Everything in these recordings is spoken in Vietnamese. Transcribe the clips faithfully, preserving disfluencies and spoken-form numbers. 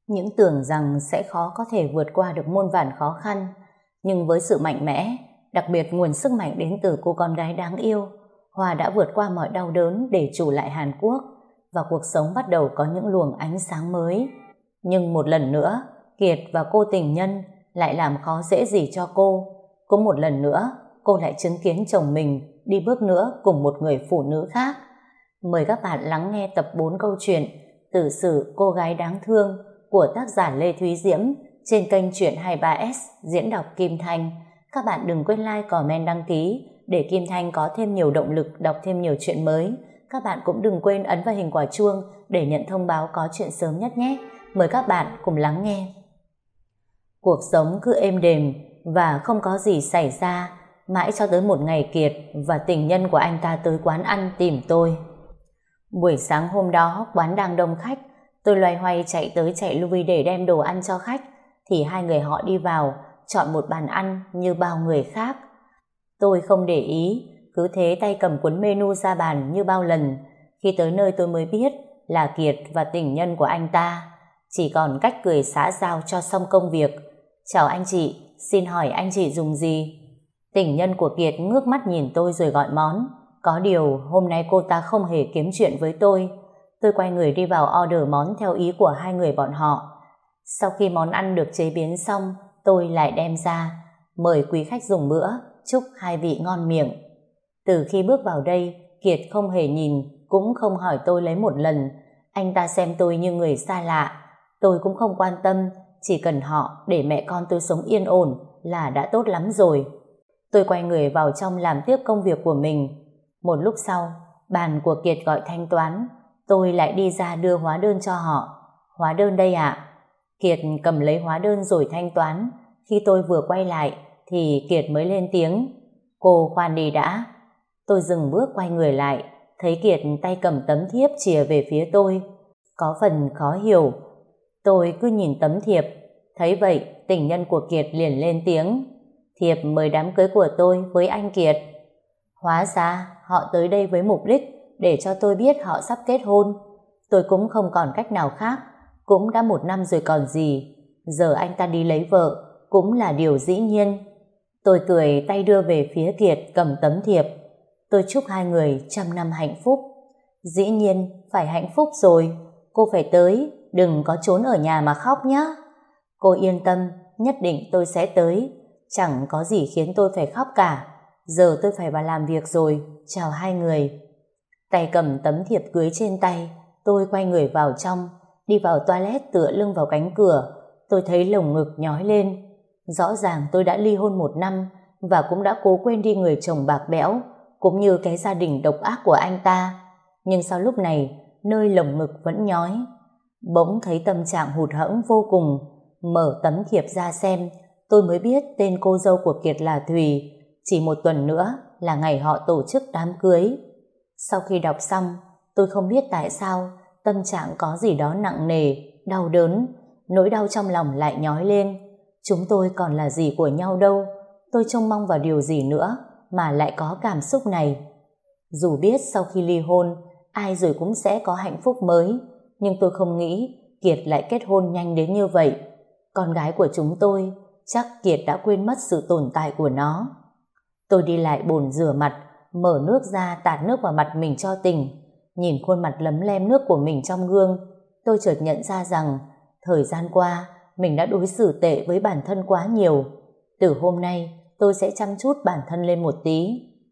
Những tưởng rằng sẽ khó có thể vượt qua được muôn vàn khó khăn, nhưng với sự mạnh mẽ, đặc biệt nguồn sức mạnh đến từ cô con gái đáng yêu, Hoa đã vượt qua mọi đau đớn để trụ lại Hàn Quốc, và cuộc sống bắt đầu có những luồng ánh sáng mới. Nhưng một lần nữa, Kiệt và cô tình nhân lại làm khó dễ gì cho cô. Cũng một lần nữa, cô lại chứng kiến chồng mình đi bước nữa cùng một người phụ nữ khác. Mời các bạn lắng nghe tập bốn câu chuyện Tử sự cô gái đáng thương của tác giả Lê Thúy Diễm trên kênh Truyện hai mươi ba ét diễn đọc Kim Thanh. Các bạn đừng quên like, comment, đăng ký để Kim Thanh có thêm nhiều động lực đọc thêm nhiều chuyện mới. Các bạn cũng đừng quên ấn vào hình quả chuông để nhận thông báo có chuyện sớm nhất nhé. Mời các bạn cùng lắng nghe. Cuộc sống cứ êm đềm và không có gì xảy ra, mãi cho tới một ngày Kiệt và tình nhân của anh ta tới quán ăn tìm tôi. Buổi sáng hôm đó quán đang đông khách, tôi loay hoay chạy tới chạy lui để đem đồ ăn cho khách, thì hai người họ đi vào chọn một bàn ăn như bao người khác. Tôi không để ý, cứ thế tay cầm cuốn menu ra bàn như bao lần. Khi tới nơi tôi mới biết là Kiệt và tình nhân của anh ta. Chỉ còn cách cười xã giao cho xong công việc. Chào anh chị, xin hỏi anh chị dùng gì? Tình nhân của Kiệt ngước mắt nhìn tôi rồi gọi món. Có điều hôm nay cô ta không hề kiếm chuyện với tôi. Tôi quay người đi vào order món theo ý của hai người bọn họ. Sau khi món ăn được chế biến xong, tôi lại đem ra mời quý khách dùng bữa, chúc hai vị ngon miệng. Từ khi bước vào đây, Kiệt không hề nhìn, cũng không hỏi tôi lấy một lần. Anh ta xem tôi như người xa lạ. Tôi cũng không quan tâm, chỉ cần họ để mẹ con tôi sống yên ổn là đã tốt lắm rồi. Tôi quay người vào trong làm tiếp công việc của mình. Một lúc sau, bàn của Kiệt gọi thanh toán. Tôi lại đi ra đưa hóa đơn cho họ. Hóa đơn đây ạ. Kiệt cầm lấy hóa đơn rồi thanh toán. Khi tôi vừa quay lại thì Kiệt mới lên tiếng. Cô khoan đi đã. Tôi dừng bước quay người lại, thấy Kiệt tay cầm tấm thiếp chìa về phía tôi. Có phần khó hiểu. Tôi cứ nhìn tấm thiệp. Thấy vậy, tình nhân của Kiệt liền lên tiếng. Thiệp mời đám cưới của tôi với anh Kiệt. Hóa ra họ tới đây với mục đích để cho tôi biết họ sắp kết hôn. Tôi cũng không còn cách nào khác. Cũng đã một năm rồi còn gì. Giờ anh ta đi lấy vợ cũng là điều dĩ nhiên. Tôi cười tay đưa về phía Kiệt cầm tấm thiệp. Tôi chúc hai người trăm năm hạnh phúc. Dĩ nhiên phải hạnh phúc rồi. Cô phải tới, đừng có trốn ở nhà mà khóc nhé. Cô yên tâm, nhất định tôi sẽ tới. Chẳng có gì khiến tôi phải khóc cả. Giờ tôi phải vào làm việc rồi. Chào hai người. Tay cầm tấm thiệp cưới trên tay, tôi quay người vào trong. Đi vào toilet tựa lưng vào cánh cửa. Tôi thấy lồng ngực nhói lên. Rõ ràng tôi đã ly hôn một năm và cũng đã cố quên đi người chồng bạc bẽo cũng như cái gia đình độc ác của anh ta. Nhưng sao lúc này nơi lồng ngực vẫn nhói? Bỗng thấy tâm trạng hụt hẫng vô cùng. Mở tấm thiệp ra xem, tôi mới biết tên cô dâu của Kiệt là Thùy. Chỉ một tuần nữa là ngày họ tổ chức đám cưới. Sau khi đọc xong, tôi không biết tại sao tâm trạng có gì đó nặng nề, đau đớn. Nỗi đau trong lòng lại nhói lên. Chúng tôi còn là gì của nhau đâu. Tôi trông mong vào điều gì nữa mà lại có cảm xúc này. Dù biết sau khi ly hôn ai rồi cũng sẽ có hạnh phúc mới, nhưng tôi không nghĩ Kiệt lại kết hôn nhanh đến như vậy. Con gái của chúng tôi chắc Kiệt đã quên mất sự tồn tại của nó. Tôi đi lại bồn rửa mặt, mở nước ra tạt nước vào mặt mình cho tỉnh. Nhìn khuôn mặt lấm lem nước của mình trong gương, tôi chợt nhận ra rằng thời gian qua mình đã đối xử tệ với bản thân quá nhiều. Từ hôm nay tôi sẽ chăm chút bản thân lên một tí.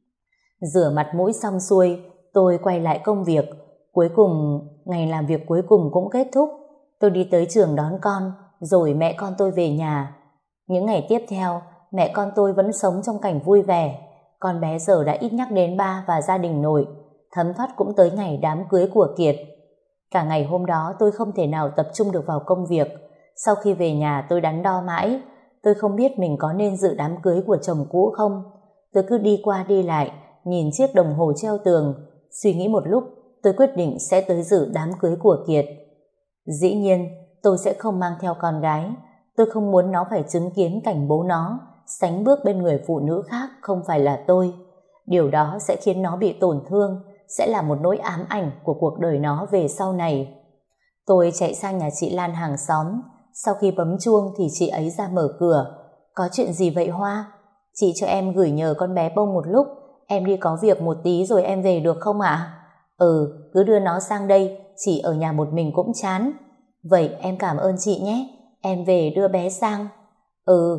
Rửa mặt mũi xong xuôi, tôi quay lại công việc. Cuối cùng, ngày làm việc cuối cùng cũng kết thúc. Tôi đi tới trường đón con, rồi mẹ con tôi về nhà. Những ngày tiếp theo, mẹ con tôi vẫn sống trong cảnh vui vẻ. Con bé giờ đã ít nhắc đến ba và gia đình nội. Thấm thoát cũng tới ngày đám cưới của Kiệt. Cả ngày hôm đó tôi không thể nào tập trung được vào công việc. Sau khi về nhà tôi đắn đo mãi. Tôi không biết mình có nên dự đám cưới của chồng cũ không. Tôi cứ đi qua đi lại, nhìn chiếc đồng hồ treo tường. Suy nghĩ một lúc, tôi quyết định sẽ tới dự đám cưới của Kiệt. Dĩ nhiên, tôi sẽ không mang theo con gái. Tôi không muốn nó phải chứng kiến cảnh bố nó sánh bước bên người phụ nữ khác không phải là tôi. Điều đó sẽ khiến nó bị tổn thương, sẽ là một nỗi ám ảnh của cuộc đời nó về sau này. Tôi chạy sang nhà chị Lan hàng xóm. Sau khi bấm chuông thì chị ấy ra mở cửa. Có chuyện gì vậy Hoa? Chị cho em gửi nhờ con bé Bông một lúc. Em đi có việc một tí rồi em về được không ạ? Ừ, cứ đưa nó sang đây. Chị ở nhà một mình cũng chán. Vậy em cảm ơn chị nhé. Em về đưa bé sang. Ừ.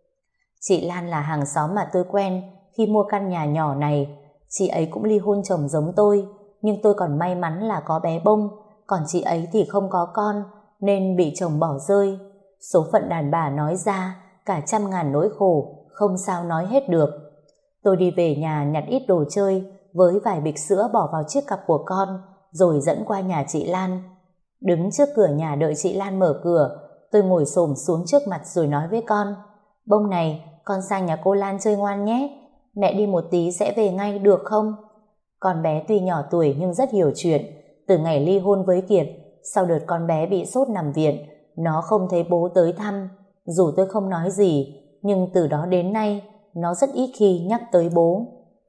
Chị Lan là hàng xóm mà tôi quen khi mua căn nhà nhỏ này. Chị ấy cũng ly hôn chồng giống tôi, nhưng tôi còn may mắn là có bé Bông, còn chị ấy thì không có con nên bị chồng bỏ rơi. Số phận đàn bà nói ra cả trăm ngàn nỗi khổ, không sao nói hết được. Tôi đi về nhà nhặt ít đồ chơi với vài bịch sữa bỏ vào chiếc cặp của con, rồi dẫn qua nhà chị Lan. Đứng trước cửa nhà đợi chị Lan mở cửa, tôi ngồi xổm xuống trước mặt rồi nói với con: Bông này, con sang nhà cô Lan chơi ngoan nhé. Mẹ đi một tí sẽ về ngay được không? Con bé tuy nhỏ tuổi nhưng rất hiểu chuyện. Từ ngày ly hôn với Kiệt, sau đợt con bé bị sốt nằm viện, nó không thấy bố tới thăm. Dù tôi không nói gì, nhưng từ đó đến nay, nó rất ít khi nhắc tới bố.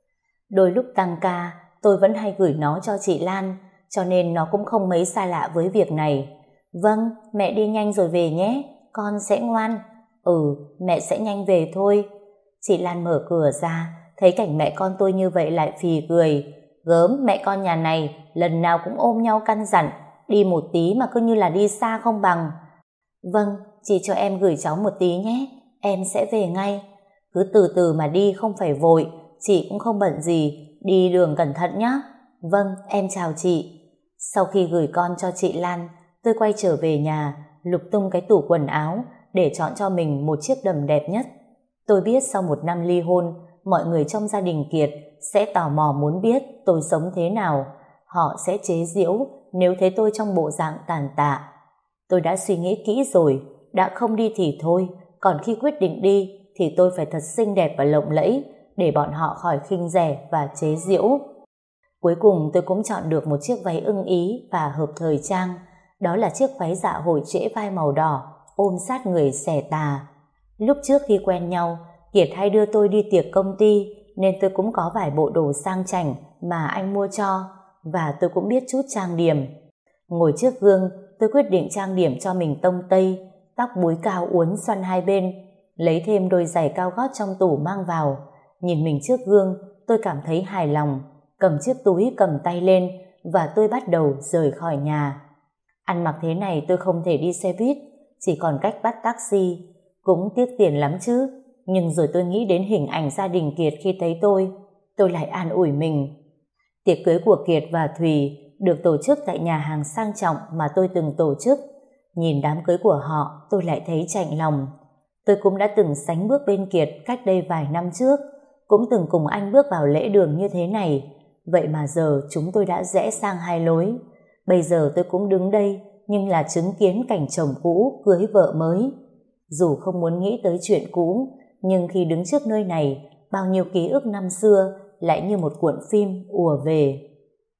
Đôi lúc tăng ca, tôi vẫn hay gửi nó cho chị Lan, cho nên nó cũng không mấy xa lạ với việc này. Vâng, mẹ đi nhanh rồi về nhé, con sẽ ngoan. Ừ, mẹ sẽ nhanh về thôi. Chị Lan mở cửa ra, thấy cảnh mẹ con tôi như vậy lại phì cười. Gớm, mẹ con nhà này lần nào cũng ôm nhau căn dặn, đi một tí mà cứ như là đi xa không bằng. Vâng, chị cho em gửi cháu một tí nhé, em sẽ về ngay. Cứ từ từ mà đi, không phải vội, chị cũng không bận gì, đi đường cẩn thận nhé. Vâng, em chào chị. Sau khi gửi con cho chị Lan, tôi quay trở về nhà, lục tung cái tủ quần áo để chọn cho mình một chiếc đầm đẹp nhất. Tôi biết sau một năm ly hôn, mọi người trong gia đình Kiệt sẽ tò mò muốn biết tôi sống thế nào. Họ sẽ chế giễu nếu thấy tôi trong bộ dạng tàn tạ. Tôi đã suy nghĩ kỹ rồi, đã không đi thì thôi, còn khi quyết định đi thì tôi phải thật xinh đẹp và lộng lẫy để bọn họ khỏi khinh rẻ và chế giễu. Cuối cùng tôi cũng chọn được một chiếc váy ưng ý và hợp thời trang. Đó là chiếc váy dạ hội trễ vai màu đỏ, ôm sát người xẻ tà. Lúc trước khi quen nhau, Kiệt hay đưa tôi đi tiệc công ty nên tôi cũng có vài bộ đồ sang chảnh mà anh mua cho, và tôi cũng biết chút trang điểm. Ngồi trước gương, tôi quyết định trang điểm cho mình tông tây, tóc búi cao uốn xoăn hai bên, lấy thêm đôi giày cao gót trong tủ mang vào. Nhìn mình trước gương, tôi cảm thấy hài lòng, cầm chiếc túi cầm tay lên và tôi bắt đầu rời khỏi nhà. Ăn mặc thế này tôi không thể đi xe buýt, chỉ còn cách bắt taxi. Cũng tiếc tiền lắm chứ, nhưng rồi tôi nghĩ đến hình ảnh gia đình Kiệt khi thấy tôi, tôi lại an ủi mình. Tiệc cưới của Kiệt và Thùy được tổ chức tại nhà hàng sang trọng mà tôi từng tổ chức. Nhìn đám cưới của họ, tôi lại thấy chạnh lòng. Tôi cũng đã từng sánh bước bên Kiệt cách đây vài năm trước, cũng từng cùng anh bước vào lễ đường như thế này. Vậy mà giờ chúng tôi đã rẽ sang hai lối. Bây giờ tôi cũng đứng đây, nhưng là chứng kiến cảnh chồng cũ cưới vợ mới. Dù không muốn nghĩ tới chuyện cũ, nhưng khi đứng trước nơi này, bao nhiêu ký ức năm xưa lại như một cuộn phim ùa về.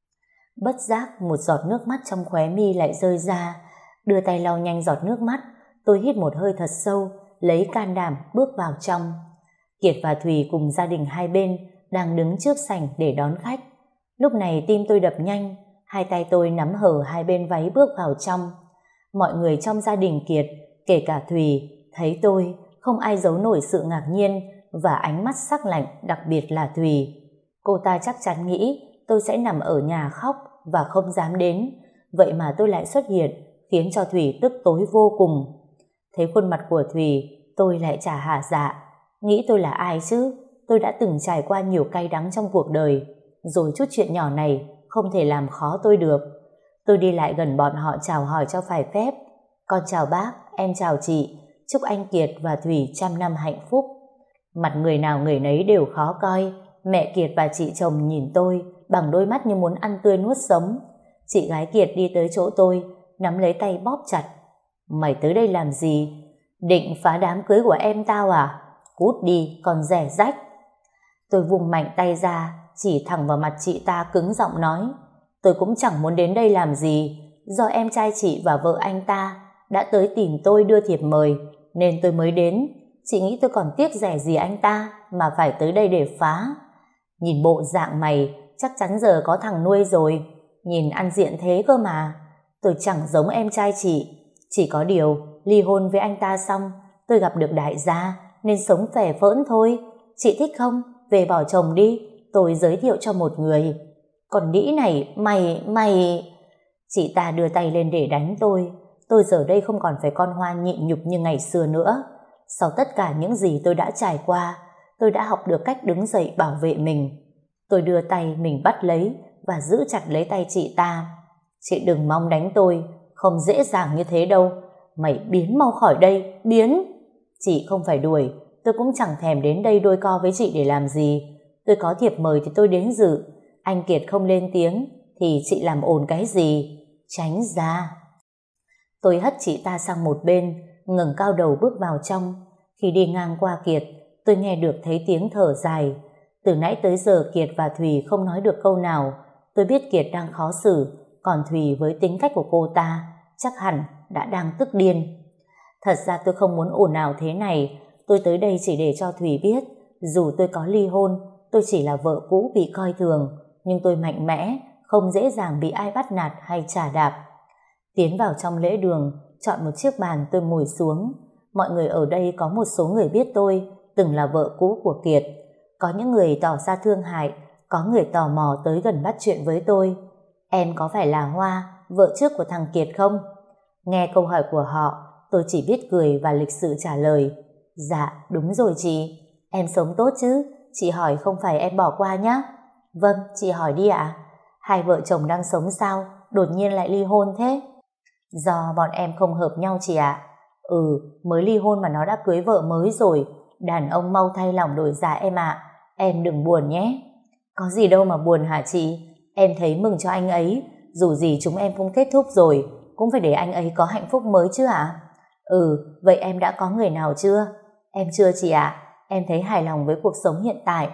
Bất giác một giọt nước mắt trong khóe mi lại rơi ra. Đưa tay lau nhanh giọt nước mắt, tôi hít một hơi thật sâu, lấy can đảm bước vào trong. Kiệt và Thùy cùng gia đình hai bên đang đứng trước sảnh để đón khách. Lúc này tim tôi đập nhanh, hai tay tôi nắm hở hai bên váy bước vào trong. Mọi người trong gia đình Kiệt, kể cả Thùy, thấy tôi, không ai giấu nổi sự ngạc nhiên và ánh mắt sắc lạnh, đặc biệt là Thùy. Cô ta chắc chắn nghĩ tôi sẽ nằm ở nhà khóc và không dám đến, vậy mà tôi lại xuất hiện, khiến cho Thùy tức tối vô cùng. Thấy khuôn mặt của Thùy, tôi lại chả hả dạ. Nghĩ tôi là ai chứ? Tôi đã từng trải qua nhiều cay đắng trong cuộc đời, rồi chút chuyện nhỏ này không thể làm khó tôi được. Tôi đi lại gần bọn họ chào hỏi cho phải phép. Con chào bác, em chào chị, chúc anh Kiệt và Thùy trăm năm hạnh phúc. Mặt người nào người nấy đều khó coi. Mẹ Kiệt và chị chồng nhìn tôi bằng đôi mắt như muốn ăn tươi nuốt sống. Chị gái Kiệt đi tới chỗ tôi, nắm lấy tay bóp chặt. Mày tới đây làm gì? Định phá đám cưới của em tao à? Cút đi, còn rẻ rách. Tôi vùng mạnh tay ra, chỉ thẳng vào mặt chị ta cứng giọng nói. Tôi cũng chẳng muốn đến đây làm gì. Do em trai chị và vợ anh ta đã tới tìm tôi đưa thiệp mời, nên tôi mới đến. Chị nghĩ tôi còn tiếc rẻ gì anh ta mà phải tới đây để phá. Nhìn bộ dạng mày, chắc chắn giờ có thằng nuôi rồi. Nhìn ăn diện thế cơ mà. tôi chẳng giống em trai chị. Chỉ có điều, ly hôn với anh ta xong, tôi gặp được đại gia, nên sống phè phỡn thôi. Chị thích không? Về bỏ chồng đi, tôi giới thiệu cho một người. Còn đĩ này, mày, mày... Chị ta đưa tay lên để đánh tôi. Tôi giờ đây không còn phải con hoa nhịn nhục như ngày xưa nữa. Sau tất cả những gì tôi đã trải qua, tôi đã học được cách đứng dậy bảo vệ mình. Tôi đưa tay mình bắt lấy và giữ chặt lấy tay chị ta. Chị đừng mong đánh tôi, không dễ dàng như thế đâu. Mày biến mau khỏi đây, biến. Chị không phải đuổi, tôi cũng chẳng thèm đến đây đôi co với chị để làm gì. Tôi có thiệp mời thì tôi đến dự. Anh Kiệt không lên tiếng thì chị làm ồn cái gì? Tránh ra. Tôi hất chị ta sang một bên, ngẩng cao đầu bước vào trong. Khi đi ngang qua Kiệt, tôi nghe được thấy tiếng thở dài. Từ nãy tới giờ Kiệt và Thùy không nói được câu nào. Tôi biết Kiệt đang khó xử, còn Thùy với tính cách của cô ta chắc hẳn đã đang tức điên. Thật ra tôi không muốn ồn ào thế này. Tôi tới đây chỉ để cho Thùy biết, dù tôi có ly hôn, tôi chỉ là vợ cũ bị coi thường, nhưng tôi mạnh mẽ, không dễ dàng bị ai bắt nạt hay chà đạp. Tiến vào trong lễ đường, chọn một chiếc bàn tôi ngồi xuống. Mọi người ở đây có một số người biết tôi từng là vợ cũ của Kiệt. Có những người tỏ ra thương hại, có người tò mò tới gần bắt chuyện với tôi. Em có phải là Hoa, vợ trước của thằng Kiệt không? Nghe câu hỏi của họ, tôi chỉ biết cười và lịch sự trả lời. Dạ, đúng rồi chị. Em sống tốt chứ? Chị hỏi không phải em bỏ qua nhá. Vâng, chị hỏi đi ạ. Hai vợ chồng đang sống sao, đột nhiên lại ly hôn thế? Do bọn em không hợp nhau chị ạ. Ừ, mới ly hôn mà nó đã cưới vợ mới rồi. Đàn ông mau thay lòng đổi dạ em ạ. Em đừng buồn nhé. Có gì đâu mà buồn hả chị? Em thấy mừng cho anh ấy. Dù gì chúng em cũng kết thúc rồi, cũng phải để anh ấy có hạnh phúc mới chứ ạ. Ừ, vậy em đã có người nào chưa? Em chưa chị ạ. Em thấy hài lòng với cuộc sống hiện tại.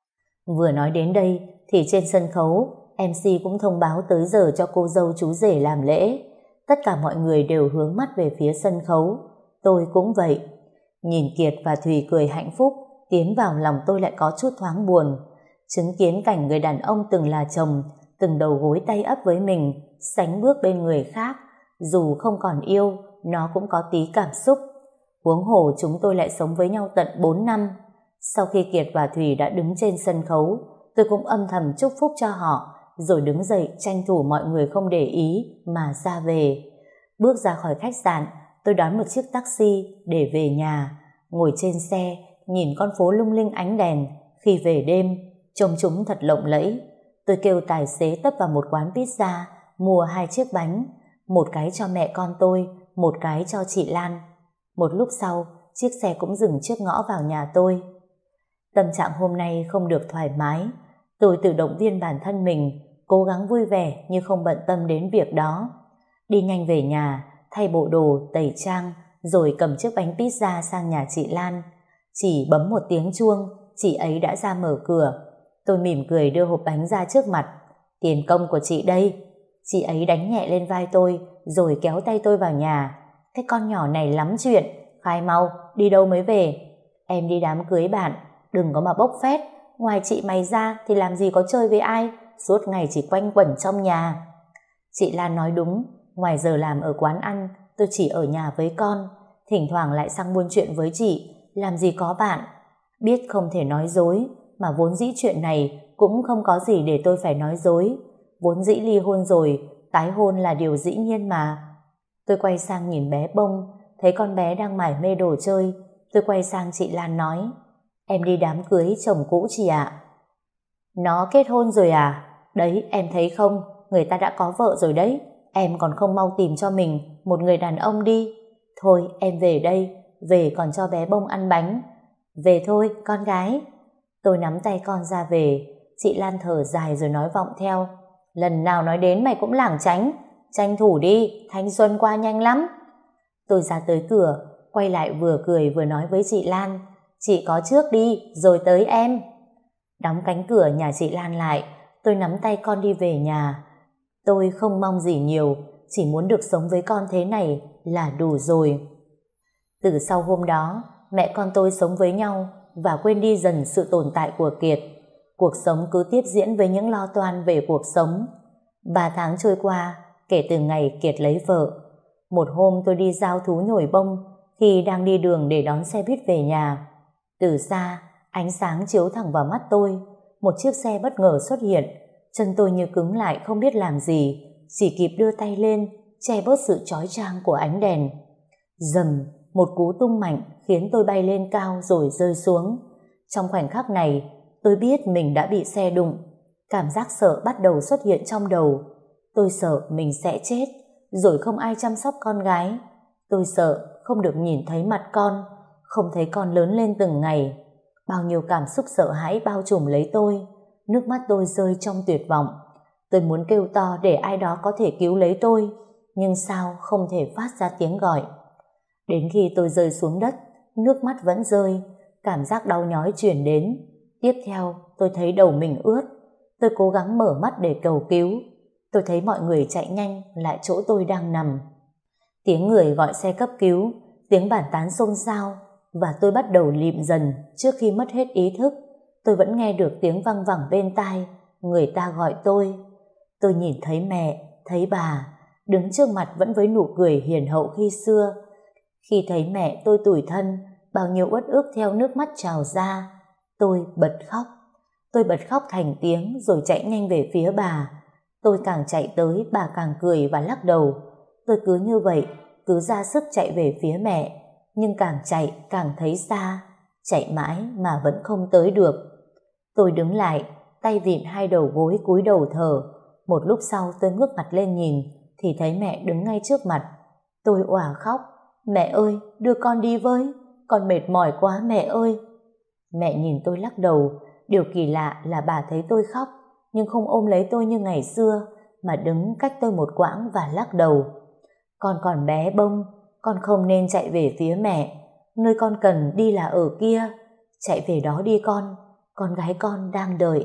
Vừa nói đến đây thì trên sân khấu em xê cũng thông báo tới giờ cho cô dâu chú rể làm lễ. Tất cả mọi người đều hướng mắt về phía sân khấu. Tôi cũng vậy. Nhìn Kiệt và Thùy cười hạnh phúc, tiến vào lòng tôi lại có chút thoáng buồn. Chứng kiến cảnh người đàn ông từng là chồng, từng đầu gối tay ấp với mình, sánh bước bên người khác, dù không còn yêu, nó cũng có tí cảm xúc. Huống hồ chúng tôi lại sống với nhau tận bốn năm. Sau khi Kiệt và Thùy đã đứng trên sân khấu, tôi cũng âm thầm chúc phúc cho họ, rồi đứng dậy tranh thủ mọi người không để ý mà ra về. Bước ra khỏi khách sạn, tôi đón một chiếc taxi để về nhà. Ngồi trên xe, nhìn con phố lung linh ánh đèn, khi về đêm, trông chúng thật lộng lẫy. Tôi kêu tài xế tấp vào một quán pizza, mua hai chiếc bánh, một cái cho mẹ con tôi, một cái cho chị Lan. Một lúc sau, chiếc xe cũng dừng trước ngõ vào nhà tôi. Tâm trạng hôm nay không được thoải mái. Tôi tự động viên bản thân mình, cố gắng vui vẻ nhưng không bận tâm đến việc đó. Đi nhanh về nhà, thay bộ đồ, tẩy trang, rồi cầm chiếc bánh pizza sang nhà chị Lan. Chỉ bấm một tiếng chuông, chị ấy đã ra mở cửa. Tôi mỉm cười đưa hộp bánh ra trước mặt. Tiền công của chị đây. Chị ấy đánh nhẹ lên vai tôi, rồi kéo tay tôi vào nhà. Cái con nhỏ này lắm chuyện, khai mau, đi đâu mới về? Em đi đám cưới bạn, đừng có mà bốc phét. Ngoài chị mày ra thì làm gì có chơi với ai, suốt ngày chỉ quanh quẩn trong nhà. Chị Lan nói đúng, ngoài giờ làm ở quán ăn, tôi chỉ ở nhà với con, thỉnh thoảng lại sang buôn chuyện với chị, làm gì có bạn. Biết không thể nói dối, mà vốn dĩ chuyện này cũng không có gì để tôi phải nói dối. Vốn dĩ ly hôn rồi, tái hôn là điều dĩ nhiên mà. Tôi quay sang nhìn bé Bông, thấy con bé đang mải mê đồ chơi. Tôi quay sang chị Lan nói, em đi đám cưới chồng cũ chị ạ. Nó kết hôn rồi à? Đấy, em thấy không, người ta đã có vợ rồi đấy. Em còn không mau tìm cho mình một người đàn ông đi. Thôi em về đây, về còn cho bé Bông ăn bánh. Về thôi con gái. Tôi nắm tay con ra về. Chị Lan thở dài rồi nói vọng theo, lần nào nói đến mày cũng lảng tránh. Tranh thủ đi, thanh xuân qua nhanh lắm. Tôi ra tới cửa, quay lại vừa cười vừa nói với chị Lan, chị có trước đi rồi tới em. Đóng cánh cửa nhà chị Lan lại, tôi nắm tay con đi về nhà. Tôi không mong gì nhiều, chỉ muốn được sống với con thế này là đủ rồi. Từ sau hôm đó, mẹ con tôi sống với nhau và quên đi dần sự tồn tại của Kiệt. Cuộc sống cứ tiếp diễn với những lo toan về cuộc sống. Ba tháng trôi qua, kể từ ngày Kiệt lấy vợ. Một hôm tôi đi giao thú nhồi bông, khi đang đi đường để đón xe buýt về nhà. Từ xa, ánh sáng chiếu thẳng vào mắt tôi, một chiếc xe bất ngờ xuất hiện. Chân tôi như cứng lại không biết làm gì, chỉ kịp đưa tay lên che bớt sự chói chang của ánh đèn. Dầm, một cú tung mạnh khiến tôi bay lên cao rồi rơi xuống. Trong khoảnh khắc này, tôi biết mình đã bị xe đụng. Cảm giác sợ bắt đầu xuất hiện trong đầu. Tôi sợ mình sẽ chết, rồi không ai chăm sóc con gái. Tôi sợ không được nhìn thấy mặt con, không thấy con lớn lên từng ngày. Bao nhiêu cảm xúc sợ hãi bao trùm lấy tôi. Nước mắt tôi rơi trong tuyệt vọng. Tôi muốn kêu to để ai đó có thể cứu lấy tôi, nhưng sao không thể phát ra tiếng gọi. Đến khi tôi rơi xuống đất, nước mắt vẫn rơi, cảm giác đau nhói truyền đến. Tiếp theo, tôi thấy đầu mình ướt. Tôi cố gắng mở mắt để cầu cứu. Tôi thấy mọi người chạy nhanh lại chỗ tôi đang nằm. Tiếng người gọi xe cấp cứu, tiếng bàn tán xôn xao, và tôi bắt đầu lịm dần trước khi mất hết ý thức. Tôi vẫn nghe được tiếng văng vẳng bên tai, người ta gọi tôi. Tôi nhìn thấy mẹ, thấy bà, đứng trước mặt vẫn với nụ cười hiền hậu khi xưa. Khi thấy mẹ tôi tủi thân, bao nhiêu uất ức theo nước mắt trào ra. Tôi bật khóc. Tôi bật khóc thành tiếng rồi chạy nhanh về phía bà. Tôi càng chạy tới, bà càng cười và lắc đầu. Tôi cứ như vậy, cứ ra sức chạy về phía mẹ, nhưng càng chạy càng thấy xa, chạy mãi mà vẫn không tới được. Tôi đứng lại, tay vịn hai đầu gối cúi đầu thở. Một lúc sau tôi ngước mặt lên nhìn, thì thấy mẹ đứng ngay trước mặt. Tôi òa khóc, mẹ ơi, đưa con đi với, con mệt mỏi quá mẹ ơi. Mẹ nhìn tôi lắc đầu. Điều kỳ lạ là bà thấy tôi khóc, nhưng không ôm lấy tôi như ngày xưa, mà đứng cách tôi một quãng và lắc đầu. Con còn bé bông, con không nên chạy về phía mẹ, nơi con cần đi là ở kia, chạy về đó đi con, con gái con đang đợi.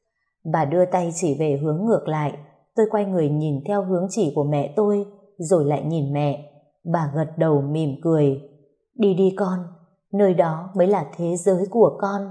Bà đưa tay chỉ về hướng ngược lại. Tôi quay người nhìn theo hướng chỉ của mẹ tôi, rồi lại nhìn mẹ. Bà gật đầu mỉm cười. Đi đi con, nơi đó mới là thế giới của con.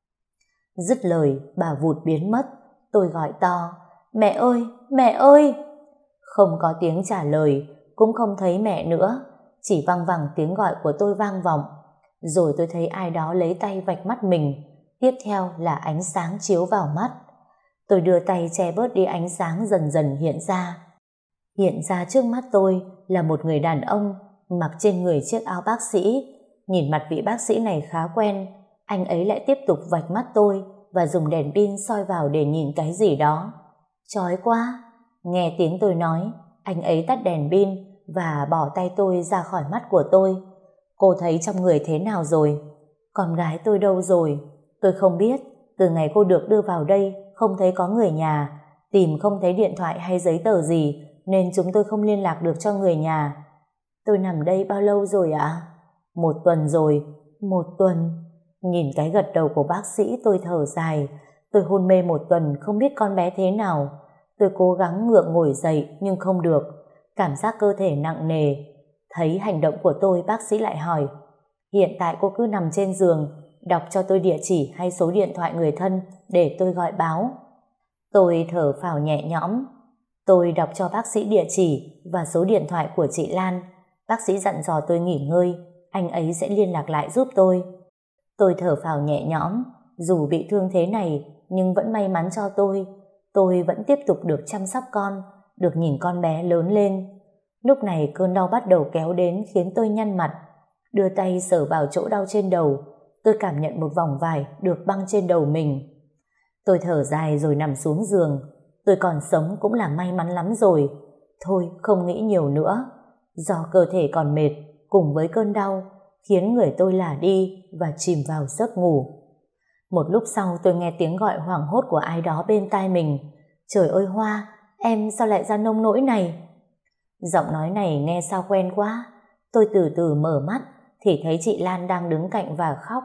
Dứt lời, bà vụt biến mất. Tôi gọi to, mẹ ơi, mẹ ơi. Không có tiếng trả lời, cũng không thấy mẹ nữa, chỉ văng vẳng tiếng gọi của tôi vang vọng. Rồi tôi thấy ai đó lấy tay vạch mắt mình, tiếp theo là ánh sáng chiếu vào mắt. Tôi đưa tay che bớt đi ánh sáng dần dần hiện ra. Hiện ra trước mắt tôi là một người đàn ông mặc trên người chiếc áo bác sĩ. Nhìn mặt vị bác sĩ này khá quen. Anh ấy lại tiếp tục vạch mắt tôi và dùng đèn pin soi vào để nhìn cái gì đó. Chói quá. Nghe tiếng tôi nói, anh ấy tắt đèn pin và bỏ tay tôi ra khỏi mắt của tôi. Cô thấy trong người thế nào rồi? Con gái tôi đâu rồi? Tôi không biết. Từ ngày cô được đưa vào đây, không thấy có người nhà, tìm không thấy điện thoại hay giấy tờ gì, nên chúng tôi không liên lạc được cho người nhà. Tôi nằm đây bao lâu rồi ạ? Một tuần rồi. Một tuần. Nhìn cái gật đầu của bác sĩ, tôi thở dài. Tôi hôn mê một tuần, không biết con bé thế nào. Tôi cố gắng ngượng ngồi dậy nhưng không được. Cảm giác cơ thể nặng nề. Thấy hành động của tôi, bác sĩ lại hỏi, hiện tại cô cứ nằm trên giường, đọc cho tôi địa chỉ hay số điện thoại người thân để tôi gọi báo. Tôi thở phào nhẹ nhõm. Tôi đọc cho bác sĩ địa chỉ và số điện thoại của chị Lan. Bác sĩ dặn dò tôi nghỉ ngơi, anh ấy sẽ liên lạc lại giúp tôi. Tôi thở phào nhẹ nhõm. Dù bị thương thế này, nhưng vẫn may mắn cho tôi. Tôi vẫn tiếp tục được chăm sóc con, được nhìn con bé lớn lên. Lúc này cơn đau bắt đầu kéo đến khiến tôi nhăn mặt. Đưa tay sờ vào chỗ đau trên đầu. Tôi cảm nhận một vòng vải được băng trên đầu mình. Tôi thở dài rồi nằm xuống giường. Tôi còn sống cũng là may mắn lắm rồi. Thôi không nghĩ nhiều nữa. Do cơ thể còn mệt cùng với cơn đau khiến người tôi lả đi và chìm vào giấc ngủ. Một lúc sau tôi nghe tiếng gọi hoảng hốt của ai đó bên tai mình. Trời ơi Hoa, em sao lại ra nông nỗi này? Giọng nói này nghe sao quen quá. Tôi từ từ mở mắt thì thấy chị Lan đang đứng cạnh và khóc.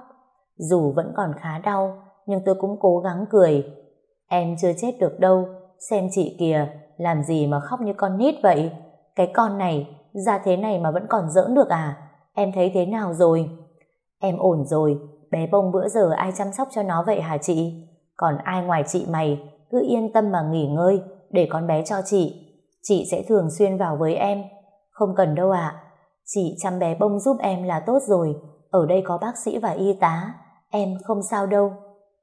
Dù vẫn còn khá đau, nhưng tôi cũng cố gắng cười. Em chưa chết được đâu, xem chị kìa, làm gì mà khóc như con nít vậy? Cái con này, ra thế này mà vẫn còn giỡn được à? Em thấy thế nào rồi? Em ổn rồi, bé bông bữa giờ ai chăm sóc cho nó vậy hả chị? Còn ai ngoài chị mày, cứ yên tâm mà nghỉ ngơi, để con bé cho chị. Chị sẽ thường xuyên vào với em. Không cần đâu ạ. Chị chăm bé bông giúp em là tốt rồi. Ở đây có bác sĩ và y tá. Em không sao đâu.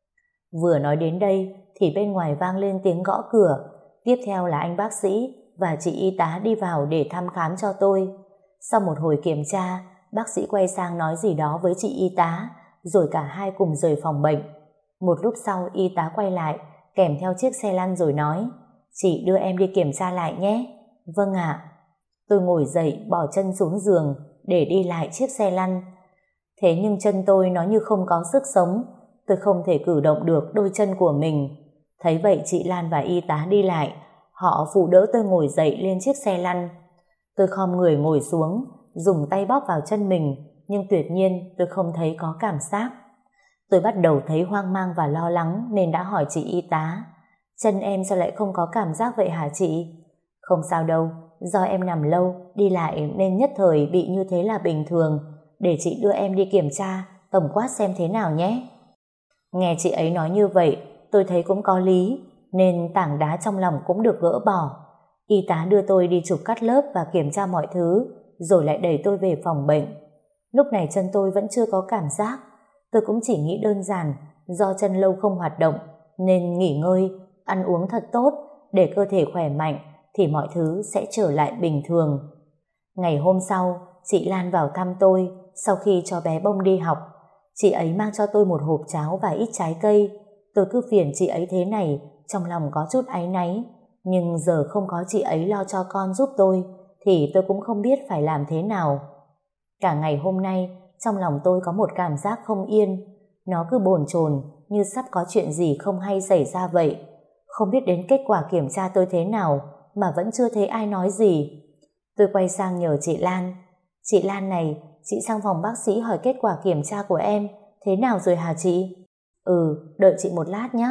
Vừa nói đến đây thì bên ngoài vang lên tiếng gõ cửa. Tiếp theo là anh bác sĩ và chị y tá đi vào để thăm khám cho tôi. Sau một hồi kiểm tra, bác sĩ quay sang nói gì đó với chị y tá, rồi cả hai cùng rời phòng bệnh. Một lúc sau y tá quay lại, kèm theo chiếc xe lăn rồi nói, chị đưa em đi kiểm tra lại nhé. Vâng ạ. Tôi ngồi dậy bỏ chân xuống giường để đi lại chiếc xe lăn. Thế nhưng chân tôi nó như không có sức sống, tôi không thể cử động được đôi chân của mình. Thấy vậy chị Lan và y tá đi lại, họ phụ đỡ tôi ngồi dậy lên chiếc xe lăn. Tôi khom người ngồi xuống, dùng tay bóp vào chân mình, nhưng tuyệt nhiên tôi không thấy có cảm giác. Tôi bắt đầu thấy hoang mang và lo lắng nên đã hỏi chị y tá, chân em sao lại không có cảm giác vậy hả chị? Không sao đâu, do em nằm lâu, đi lại nên nhất thời bị như thế là bình thường, để chị đưa em đi kiểm tra, tổng quát xem thế nào nhé. Nghe chị ấy nói như vậy, tôi thấy cũng có lý, nên tảng đá trong lòng cũng được gỡ bỏ. Y tá đưa tôi đi chụp cắt lớp và kiểm tra mọi thứ, rồi lại đẩy tôi về phòng bệnh. Lúc này chân tôi vẫn chưa có cảm giác, tôi cũng chỉ nghĩ đơn giản do chân lâu không hoạt động nên nghỉ ngơi, ăn uống thật tốt để cơ thể khỏe mạnh thì mọi thứ sẽ trở lại bình thường. Ngày hôm sau, chị Lan vào thăm tôi sau khi cho bé Bông đi học. Chị ấy mang cho tôi một hộp cháo và ít trái cây. Tôi cứ phiền chị ấy thế này, trong lòng có chút áy náy. Nhưng giờ không có chị ấy lo cho con giúp tôi thì tôi cũng không biết phải làm thế nào. Cả ngày hôm nay, trong lòng tôi có một cảm giác không yên. Nó cứ bồn chồn như sắp có chuyện gì không hay xảy ra vậy. Không biết đến kết quả kiểm tra tôi thế nào mà vẫn chưa thấy ai nói gì. Tôi quay sang nhờ chị Lan. Chị Lan này, chị sang phòng bác sĩ hỏi kết quả kiểm tra của em thế nào rồi hả chị? Ừ, đợi chị một lát nhé.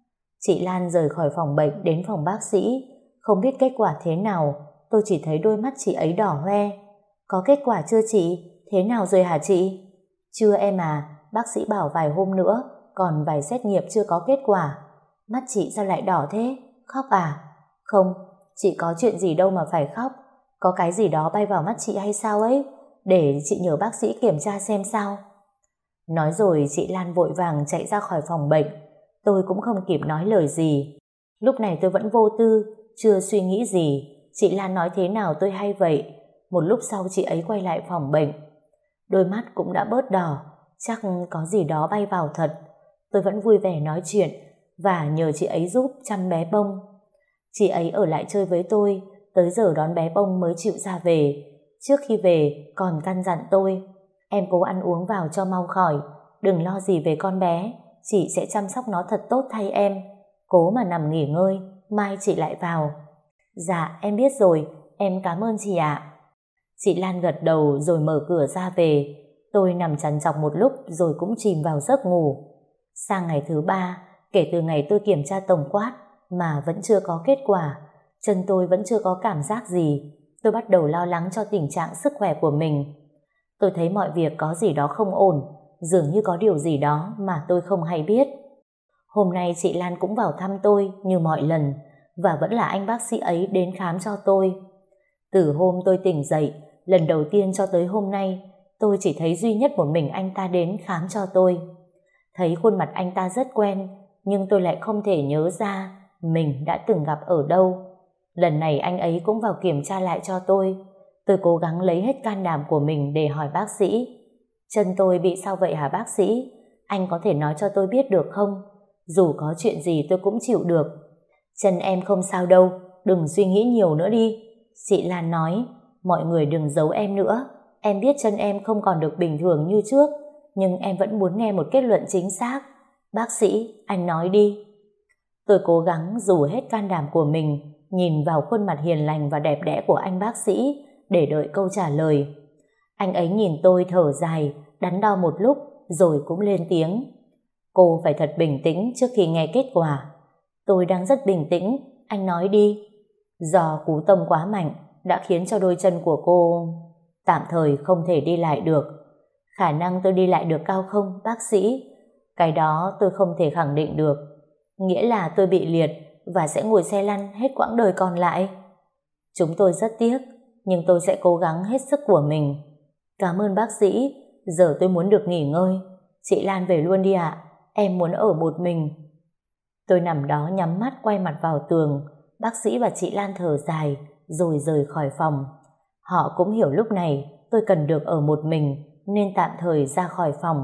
Chị Lan rời khỏi phòng bệnh đến phòng bác sĩ. Không biết kết quả thế nào, tôi chỉ thấy đôi mắt chị ấy đỏ hoe. Có kết quả chưa chị? Thế nào rồi hả chị? Chưa em à, bác sĩ bảo vài hôm nữa, còn vài xét nghiệm chưa có kết quả. Mắt chị sao lại đỏ thế? Khóc à? Không, chị có chuyện gì đâu mà phải khóc. Có cái gì đó bay vào mắt chị hay sao ấy? Để chị nhờ bác sĩ kiểm tra xem sao. Nói rồi chị Lan vội vàng chạy ra khỏi phòng bệnh. Tôi cũng không kịp nói lời gì. Lúc này tôi vẫn vô tư, chưa suy nghĩ gì. Chị Lan nói thế nào tôi hay vậy. Một lúc sau chị ấy quay lại phòng bệnh. Đôi mắt cũng đã bớt đỏ, chắc có gì đó bay vào thật. Tôi vẫn vui vẻ nói chuyện và nhờ chị ấy giúp chăm bé Bông. Chị ấy ở lại chơi với tôi, tới giờ đón bé Bông mới chịu ra về. Trước khi về còn căn dặn tôi, em cố ăn uống vào cho mau khỏi, đừng lo gì về con bé, chị sẽ chăm sóc nó thật tốt thay em. Cố mà nằm nghỉ ngơi, mai chị lại vào. Dạ em biết rồi, em cảm ơn chị ạ. Chị Lan gật đầu rồi mở cửa ra về. Tôi nằm trằn trọc một lúc rồi cũng chìm vào giấc ngủ. Sang ngày thứ ba, kể từ ngày tôi kiểm tra tổng quát mà vẫn chưa có kết quả, chân tôi vẫn chưa có cảm giác gì. Tôi bắt đầu lo lắng cho tình trạng sức khỏe của mình. Tôi thấy mọi việc có gì đó không ổn, dường như có điều gì đó mà tôi không hay biết. Hôm nay chị Lan cũng vào thăm tôi như mọi lần, và vẫn là anh bác sĩ ấy đến khám cho tôi. Từ hôm tôi tỉnh dậy, lần đầu tiên cho tới hôm nay, tôi chỉ thấy duy nhất một mình anh ta đến khám cho tôi. Thấy khuôn mặt anh ta rất quen, nhưng tôi lại không thể nhớ ra mình đã từng gặp ở đâu. Lần này anh ấy cũng vào kiểm tra lại cho tôi. Tôi cố gắng lấy hết can đảm của mình để hỏi bác sĩ. Chân tôi bị sao vậy hả bác sĩ? Anh có thể nói cho tôi biết được không? Dù có chuyện gì tôi cũng chịu được. Chân em không sao đâu, đừng suy nghĩ nhiều nữa đi. Chị Lan nói, mọi người đừng giấu em nữa. Em biết chân em không còn được bình thường như trước, nhưng em vẫn muốn nghe một kết luận chính xác. Bác sĩ, anh nói đi. Tôi cố gắng dù hết can đảm của mình, nhìn vào khuôn mặt hiền lành và đẹp đẽ của anh bác sĩ để đợi câu trả lời. Anh ấy nhìn tôi thở dài, đắn đo một lúc rồi cũng lên tiếng. Cô phải thật bình tĩnh trước khi nghe kết quả. Tôi đang rất bình tĩnh, anh nói đi. Do cú tông quá mạnh đã khiến cho đôi chân của cô tạm thời không thể đi lại được. Khả năng tôi đi lại được cao không, bác sĩ? Cái đó tôi không thể khẳng định được. Nghĩa là tôi bị liệt và sẽ ngồi xe lăn hết quãng đời còn lại. Chúng tôi rất tiếc, nhưng tôi sẽ cố gắng hết sức của mình. Cảm ơn bác sĩ, giờ tôi muốn được nghỉ ngơi. Chị Lan về luôn đi ạ, em muốn ở một mình. Tôi nằm đó nhắm mắt quay mặt vào tường. Bác sĩ và chị Lan thở dài rồi rời khỏi phòng. Họ cũng hiểu lúc này tôi cần được ở một mình nên tạm thời ra khỏi phòng.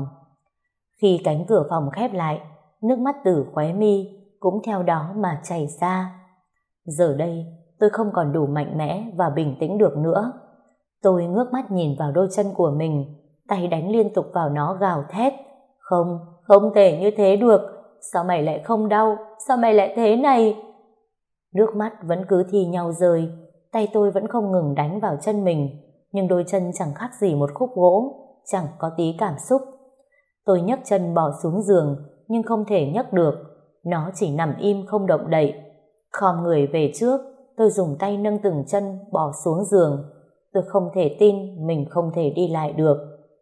Khi cánh cửa phòng khép lại, nước mắt từ khóe mi cũng theo đó mà chảy ra. Giờ đây tôi không còn đủ mạnh mẽ và bình tĩnh được nữa. Tôi ngước mắt nhìn vào đôi chân của mình, tay đánh liên tục vào nó gào thét. Không, không thể như thế được. Sao mày lại không đau? Sao mày lại thế này? Nước mắt vẫn cứ thi nhau rơi, tay tôi vẫn không ngừng đánh vào chân mình, nhưng đôi chân chẳng khác gì một khúc gỗ, chẳng có tí cảm xúc. Tôi nhấc chân bỏ xuống giường, nhưng không thể nhấc được, nó chỉ nằm im không động đậy. Khom người về trước, tôi dùng tay nâng từng chân bỏ xuống giường. Tôi không thể tin mình không thể đi lại được.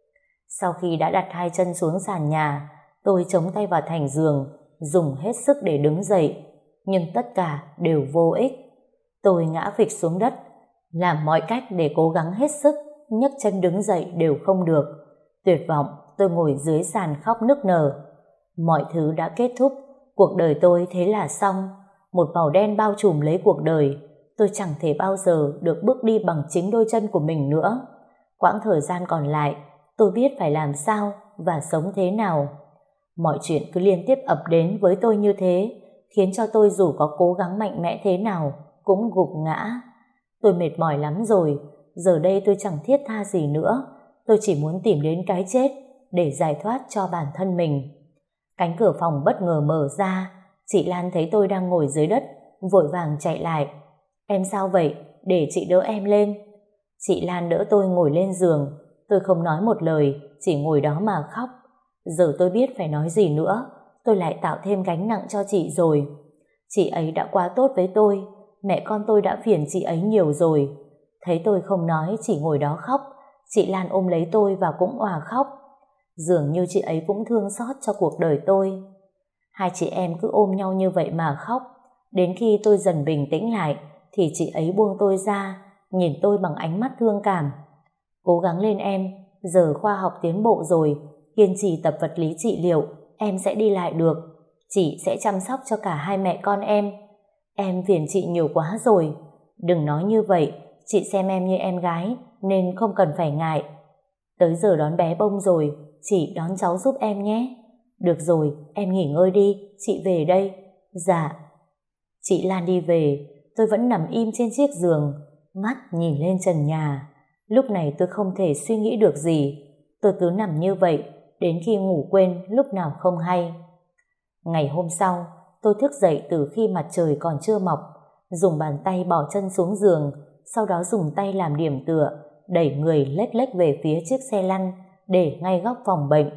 Sau khi đã đặt hai chân xuống sàn nhà, tôi chống tay vào thành giường, dùng hết sức để đứng dậy, nhưng tất cả đều vô ích. Tôi ngã phịch xuống đất, làm mọi cách để cố gắng hết sức, nhấc chân đứng dậy đều không được. Tuyệt vọng, tôi ngồi dưới sàn khóc nức nở. Mọi thứ đã kết thúc, cuộc đời tôi thế là xong. Một màu đen bao trùm lấy cuộc đời. Tôi chẳng thể bao giờ được bước đi bằng chính đôi chân của mình nữa. Quãng thời gian còn lại, tôi biết phải làm sao và sống thế nào. Mọi chuyện cứ liên tiếp ập đến với tôi như thế, khiến cho tôi dù có cố gắng mạnh mẽ thế nào cũng gục ngã. Tôi mệt mỏi lắm rồi, giờ đây tôi chẳng thiết tha gì nữa. Tôi chỉ muốn tìm đến cái chết để giải thoát cho bản thân mình. Cánh cửa phòng bất ngờ mở ra, chị Lan thấy tôi đang ngồi dưới đất, vội vàng chạy lại. Em sao vậy? Để chị đỡ em lên. Chị Lan đỡ tôi ngồi lên giường. Tôi không nói một lời, chỉ ngồi đó mà khóc. Giờ tôi biết phải nói gì nữa, tôi lại tạo thêm gánh nặng cho chị rồi. Chị ấy đã quá tốt với tôi, mẹ con tôi đã phiền chị ấy nhiều rồi. Thấy tôi không nói, chỉ ngồi đó khóc, chị Lan ôm lấy tôi và cũng òa khóc. Dường như chị ấy cũng thương xót cho cuộc đời tôi. Hai chị em cứ ôm nhau như vậy mà khóc. Đến khi tôi dần bình tĩnh lại thì chị ấy buông tôi ra, nhìn tôi bằng ánh mắt thương cảm. Cố gắng lên em, giờ khoa học tiến bộ rồi, kiên trì tập vật lý trị liệu, em sẽ đi lại được. Chị sẽ chăm sóc cho cả hai mẹ con em. Em phiền chị nhiều quá rồi. Đừng nói như vậy, chị xem em như em gái nên không cần phải ngại. Tới giờ đón bé bông rồi, chị đón cháu giúp em nhé. Được rồi, em nghỉ ngơi đi, chị về đây. Dạ. Chị Lan đi về, tôi vẫn nằm im trên chiếc giường, mắt nhìn lên trần nhà. Lúc này tôi không thể suy nghĩ được gì. Tôi cứ nằm như vậy đến khi ngủ quên lúc nào không hay. Ngày hôm sau, tôi thức dậy từ khi mặt trời còn chưa mọc, dùng bàn tay bỏ chân xuống giường, sau đó dùng tay làm điểm tựa, đẩy người lếch lếch về phía chiếc xe lăn để ngay góc phòng bệnh.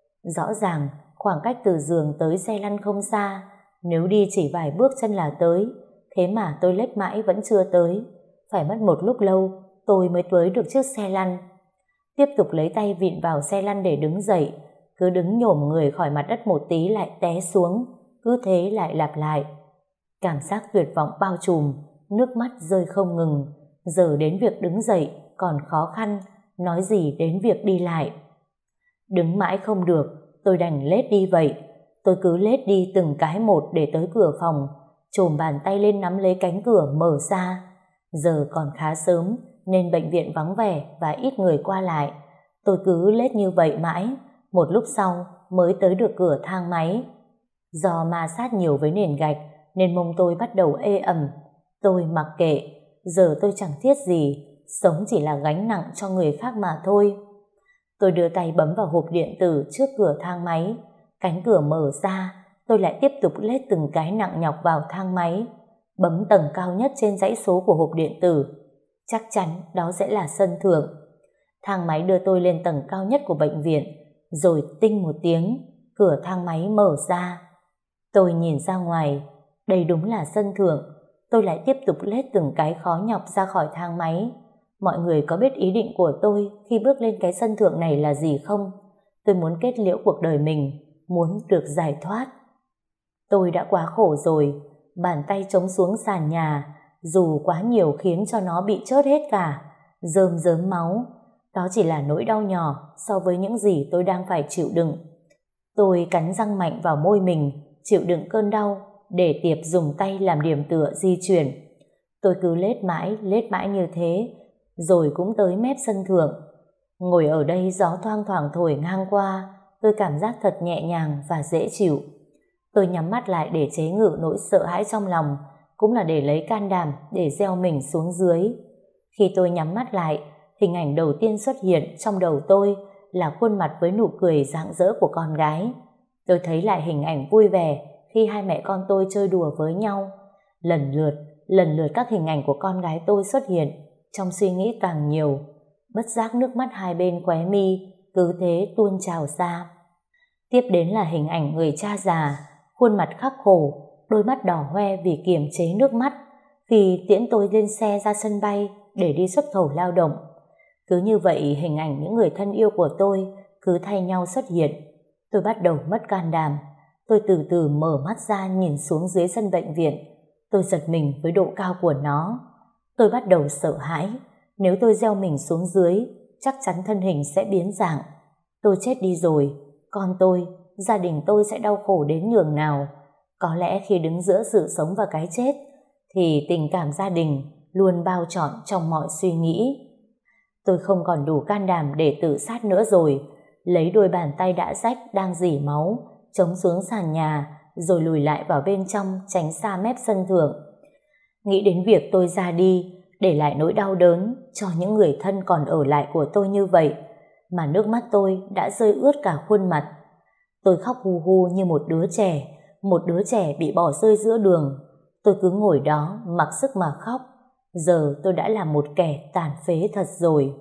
Rõ ràng, khoảng cách từ giường tới xe lăn không xa, nếu đi chỉ vài bước chân là tới, thế mà tôi lết mãi vẫn chưa tới. Phải mất một lúc lâu, tôi mới tới được chiếc xe lăn. Tiếp tục lấy tay vịn vào xe lăn để đứng dậy, cứ đứng nhổm người khỏi mặt đất một tí lại té xuống, cứ thế lại lặp lại. Cảm giác tuyệt vọng bao trùm, nước mắt rơi không ngừng. Giờ đến việc đứng dậy còn khó khăn, nói gì đến việc đi lại. Đứng mãi không được, tôi đành lết đi vậy. Tôi cứ lết đi từng cái một để tới cửa phòng, chồm bàn tay lên nắm lấy cánh cửa mở ra. Giờ còn khá sớm nên bệnh viện vắng vẻ và ít người qua lại. Tôi cứ lết như vậy mãi, một lúc sau mới tới được cửa thang máy. Do ma sát nhiều với nền gạch nên mông tôi bắt đầu ê ẩm. Tôi mặc kệ, giờ tôi chẳng thiết gì, sống chỉ là gánh nặng cho người khác mà thôi. Tôi đưa tay bấm vào hộp điện tử trước cửa thang máy. Cánh cửa mở ra, tôi lại tiếp tục lết từng cái nặng nhọc vào thang máy, bấm tầng cao nhất trên dãy số của hộp điện tử. Chắc chắn đó sẽ là sân thượng. Thang máy đưa tôi lên tầng cao nhất của bệnh viện, rồi tinh một tiếng, cửa thang máy mở ra. Tôi nhìn ra ngoài, đây đúng là sân thượng. Tôi lại tiếp tục lết từng cái khó nhọc ra khỏi thang máy. Mọi người có biết ý định của tôi khi bước lên cái sân thượng này là gì không? Tôi muốn kết liễu cuộc đời mình, muốn được giải thoát. Tôi đã quá khổ rồi, bàn tay chống xuống sàn nhà, dù quá nhiều khiến cho nó bị chớt hết cả, rơm rớm máu. Đó chỉ là nỗi đau nhỏ so với những gì tôi đang phải chịu đựng. Tôi cắn răng mạnh vào môi mình, chịu đựng cơn đau, để Tiệp dùng tay làm điểm tựa di chuyển. Tôi cứ lết mãi, lết mãi như thế, rồi cũng tới mép sân thượng. Ngồi ở đây gió thoang thoảng thổi ngang qua, tôi cảm giác thật nhẹ nhàng và dễ chịu. Tôi nhắm mắt lại để chế ngự nỗi sợ hãi trong lòng, cũng là để lấy can đảm để gieo mình xuống dưới. Khi tôi nhắm mắt lại, hình ảnh đầu tiên xuất hiện trong đầu tôi là khuôn mặt với nụ cười rạng rỡ của con gái. Tôi thấy lại hình ảnh vui vẻ khi hai mẹ con tôi chơi đùa với nhau. Lần lượt, lần lượt các hình ảnh của con gái tôi xuất hiện, trong suy nghĩ càng nhiều. Bất giác nước mắt hai bên khóe mi cứ thế tuôn trào ra. Tiếp đến là hình ảnh người cha già, khuôn mặt khắc khổ, đôi mắt đỏ hoe vì kiềm chế nước mắt khi tiễn tôi lên xe ra sân bay để đi xuất khẩu lao động. Cứ như vậy hình ảnh những người thân yêu của tôi cứ thay nhau xuất hiện. Tôi bắt đầu mất can đảm. Tôi từ từ mở mắt ra nhìn xuống dưới sân bệnh viện. Tôi giật mình với độ cao của nó. Tôi bắt đầu sợ hãi. Nếu tôi gieo mình xuống dưới, chắc chắn thân hình sẽ biến dạng. Tôi chết đi rồi, con tôi, gia đình tôi sẽ đau khổ đến nhường nào. Có lẽ khi đứng giữa sự sống và cái chết, thì tình cảm gia đình luôn bao trọn trong mọi suy nghĩ. Tôi không còn đủ can đảm để tự sát nữa rồi. Lấy đôi bàn tay đã rách đang rỉ máu, chống xuống sàn nhà, rồi lùi lại vào bên trong tránh xa mép sân thượng. Nghĩ đến việc tôi ra đi, để lại nỗi đau đớn cho những người thân còn ở lại của tôi như vậy, mà nước mắt tôi đã rơi ướt cả khuôn mặt. Tôi khóc hu hu như một đứa trẻ, một đứa trẻ bị bỏ rơi giữa đường. Tôi cứ ngồi đó mặc sức mà khóc. Giờ tôi đã là một kẻ tàn phế thật rồi.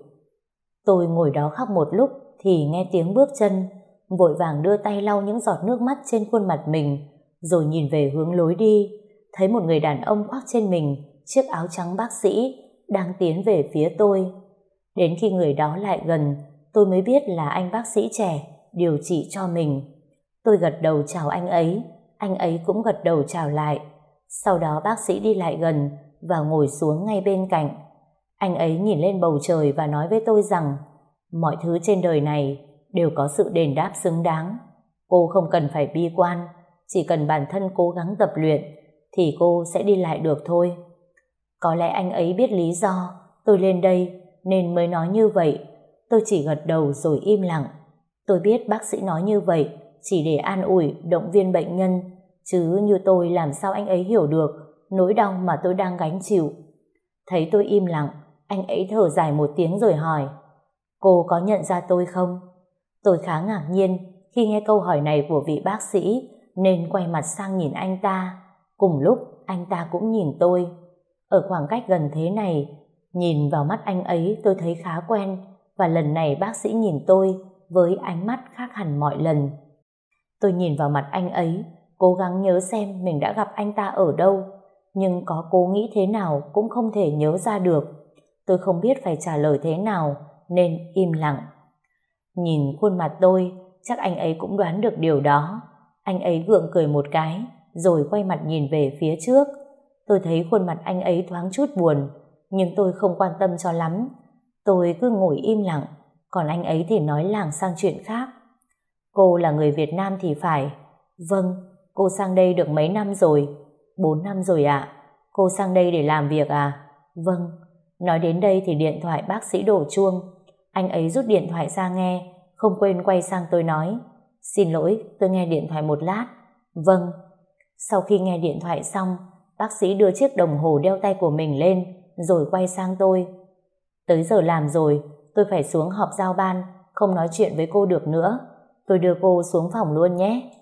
Tôi ngồi đó khóc một lúc thì nghe tiếng bước chân, vội vàng đưa tay lau những giọt nước mắt trên khuôn mặt mình, rồi nhìn về hướng lối đi, thấy một người đàn ông khoác trên mình chiếc áo trắng bác sĩ đang tiến về phía tôi. Đến khi người đó lại gần, tôi mới biết là anh bác sĩ trẻ điều trị cho mình. Tôi gật đầu chào anh ấy, anh ấy cũng gật đầu chào lại. Sau đó bác sĩ đi lại gần và ngồi xuống ngay bên cạnh. Anh ấy nhìn lên bầu trời và nói với tôi rằng mọi thứ trên đời này đều có sự đền đáp xứng đáng. Cô không cần phải bi quan, chỉ cần bản thân cố gắng tập luyện thì cô sẽ đi lại được thôi. Có lẽ anh ấy biết lý do tôi lên đây nên mới nói như vậy. Tôi chỉ gật đầu rồi im lặng. Tôi biết bác sĩ nói như vậy chỉ để an ủi, động viên bệnh nhân, chứ như tôi làm sao anh ấy hiểu được nỗi đau mà tôi đang gánh chịu. Thấy tôi im lặng, anh ấy thở dài một tiếng rồi hỏi: cô có nhận ra tôi không? Tôi khá ngạc nhiên khi nghe câu hỏi này của vị bác sĩ, nên quay mặt sang nhìn anh ta. Cùng lúc anh ta cũng nhìn tôi. Ở khoảng cách gần thế này, nhìn vào mắt anh ấy tôi thấy khá quen, và lần này bác sĩ nhìn tôi với ánh mắt khác hẳn mọi lần. Tôi nhìn vào mặt anh ấy, cố gắng nhớ xem mình đã gặp anh ta ở đâu, nhưng có cố nghĩ thế nào cũng không thể nhớ ra được. Tôi không biết phải trả lời thế nào nên im lặng. Nhìn khuôn mặt tôi, chắc anh ấy cũng đoán được điều đó. Anh ấy gượng cười một cái, rồi quay mặt nhìn về phía trước. Tôi thấy khuôn mặt anh ấy thoáng chút buồn, nhưng tôi không quan tâm cho lắm. Tôi cứ ngồi im lặng, còn anh ấy thì nói lảng sang chuyện khác. Cô là người Việt Nam thì phải. Vâng, cô sang đây được mấy năm rồi? Bốn năm rồi ạ. Cô sang đây để làm việc à? Vâng. Nói đến đây thì điện thoại bác sĩ đổ chuông. Anh ấy rút điện thoại ra nghe, không quên quay sang tôi nói: xin lỗi, tôi nghe điện thoại một lát. Vâng. Sau khi nghe điện thoại xong, bác sĩ đưa chiếc đồng hồ đeo tay của mình lên, rồi quay sang tôi: tới giờ làm rồi, tôi phải xuống họp giao ban, không nói chuyện với cô được nữa. Tôi đưa cô xuống phòng luôn nhé.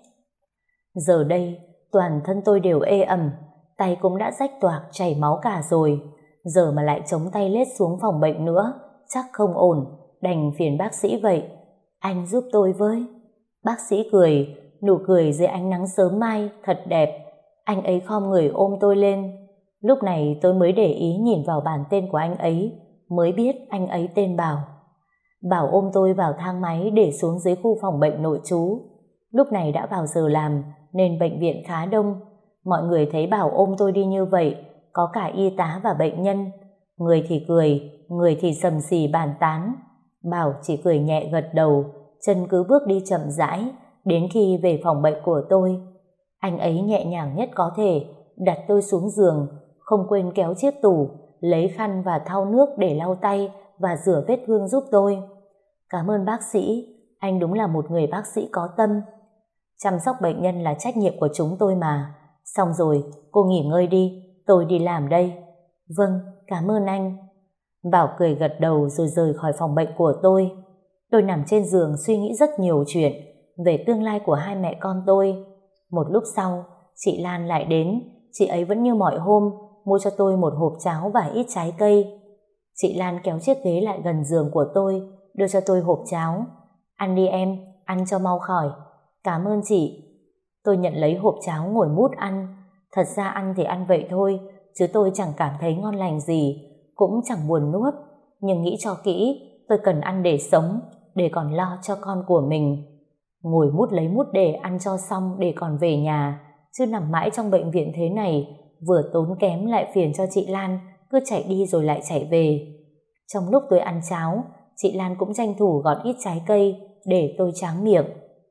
Giờ đây, toàn thân tôi đều ê ẩm, tay cũng đã rách toạc chảy máu cả rồi. Giờ mà lại chống tay lết xuống phòng bệnh nữa, chắc không ổn, đành phiền bác sĩ vậy. Anh giúp tôi với. Bác sĩ cười, nụ cười dưới ánh nắng sớm mai thật đẹp. Anh ấy khom người ôm tôi lên. Lúc này tôi mới để ý nhìn vào bảng tên của anh ấy, mới biết anh ấy tên Bảo. Bảo ôm tôi vào thang máy để xuống dưới khu phòng bệnh nội trú. Lúc này đã vào giờ làm nên bệnh viện khá đông. Mọi người thấy Bảo ôm tôi đi như vậy có cả y tá và bệnh nhân. Người thì cười, người thì sầm xì bàn tán. Bảo chỉ cười nhẹ gật đầu, chân cứ bước đi chậm rãi, đến khi về phòng bệnh của tôi. Anh ấy nhẹ nhàng nhất có thể, đặt tôi xuống giường, không quên kéo chiếc tủ, lấy khăn và thau nước để lau tay và rửa vết thương giúp tôi. Cảm ơn bác sĩ, anh đúng là một người bác sĩ có tâm. Chăm sóc bệnh nhân là trách nhiệm của chúng tôi mà. Xong rồi, cô nghỉ ngơi đi, tôi đi làm đây. Vâng, cảm ơn anh. Bảo cười gật đầu rồi rời khỏi phòng bệnh của tôi. Tôi nằm trên giường suy nghĩ rất nhiều chuyện về tương lai của hai mẹ con tôi. Một lúc sau, chị Lan lại đến. Chị ấy vẫn như mọi hôm, mua cho tôi một hộp cháo và ít trái cây. Chị Lan kéo chiếc ghế lại gần giường của tôi, đưa cho tôi hộp cháo. Ăn đi em, ăn cho mau khỏi. Cảm ơn chị. Tôi nhận lấy hộp cháo ngồi mút ăn. Thật ra ăn thì ăn vậy thôi, chứ tôi chẳng cảm thấy ngon lành gì, cũng chẳng buồn nuốt. Nhưng nghĩ cho kỹ, tôi cần ăn để sống, để còn lo cho con của mình. Ngồi mút lấy mút để ăn cho xong để còn về nhà, chứ nằm mãi trong bệnh viện thế này, vừa tốn kém lại phiền cho chị Lan, cứ chạy đi rồi lại chạy về. Trong lúc tôi ăn cháo, chị Lan cũng tranh thủ gọt ít trái cây để tôi tráng miệng.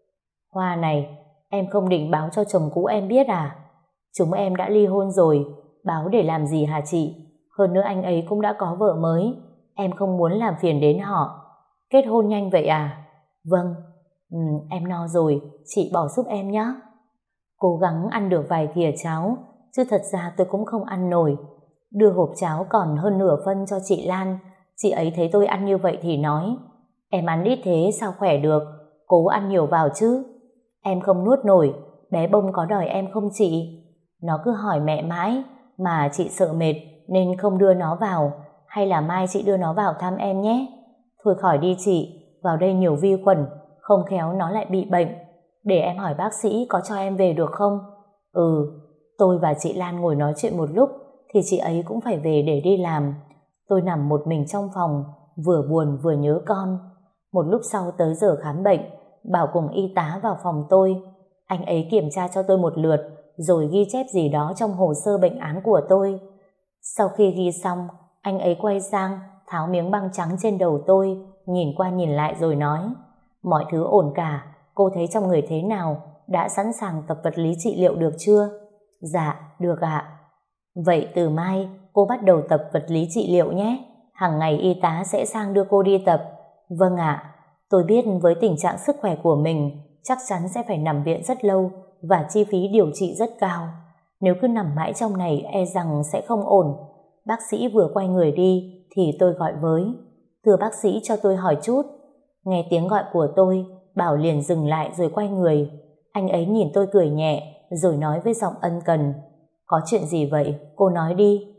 Hoa này, em không định báo cho chồng cũ em biết à? Chúng em đã ly hôn rồi, báo để làm gì hả chị? Hơn nữa anh ấy cũng đã có vợ mới, em không muốn làm phiền đến họ. Kết hôn nhanh vậy à? Vâng. Ừ, em no rồi, chị bỏ giúp em nhé. Cố gắng ăn được vài thìa cháo, chứ thật ra tôi cũng không ăn nổi. Đưa hộp cháo còn hơn nửa phân cho chị Lan. Chị ấy thấy tôi ăn như vậy thì nói, em ăn ít thế sao khỏe được, cố ăn nhiều vào chứ. Em không nuốt nổi, bé Bông có đòi em không chị? Nó cứ hỏi mẹ mãi, mà chị sợ mệt nên không đưa nó vào. Hay là mai chị đưa nó vào thăm em nhé? Thôi khỏi đi chị, vào đây nhiều vi khuẩn, không khéo nó lại bị bệnh. Để em hỏi bác sĩ có cho em về được không? Ừ. Tôi và chị Lan ngồi nói chuyện một lúc thì chị ấy cũng phải về để đi làm. Tôi nằm một mình trong phòng, vừa buồn vừa nhớ con. Một lúc sau tới giờ khám bệnh, Bảo cùng y tá vào phòng tôi. Anh ấy kiểm tra cho tôi một lượt, rồi ghi chép gì đó trong hồ sơ bệnh án của tôi. Sau khi ghi xong, anh ấy quay sang, tháo miếng băng trắng trên đầu tôi, nhìn qua nhìn lại rồi nói, mọi thứ ổn cả, cô thấy trong người thế nào, đã sẵn sàng tập vật lý trị liệu được chưa? Dạ, được ạ. Vậy từ mai, cô bắt đầu tập vật lý trị liệu nhé. Hàng ngày y tá sẽ sang đưa cô đi tập. Vâng ạ. Tôi biết với tình trạng sức khỏe của mình, chắc chắn sẽ phải nằm viện rất lâu và chi phí điều trị rất cao. Nếu cứ nằm mãi trong này e rằng sẽ không ổn. Bác sĩ vừa quay người đi thì tôi gọi với. Thưa bác sĩ, cho tôi hỏi chút. Nghe tiếng gọi của tôi, Bảo liền dừng lại rồi quay người. Anh ấy nhìn tôi cười nhẹ rồi nói với giọng ân cần, có chuyện gì vậy? Cô nói đi.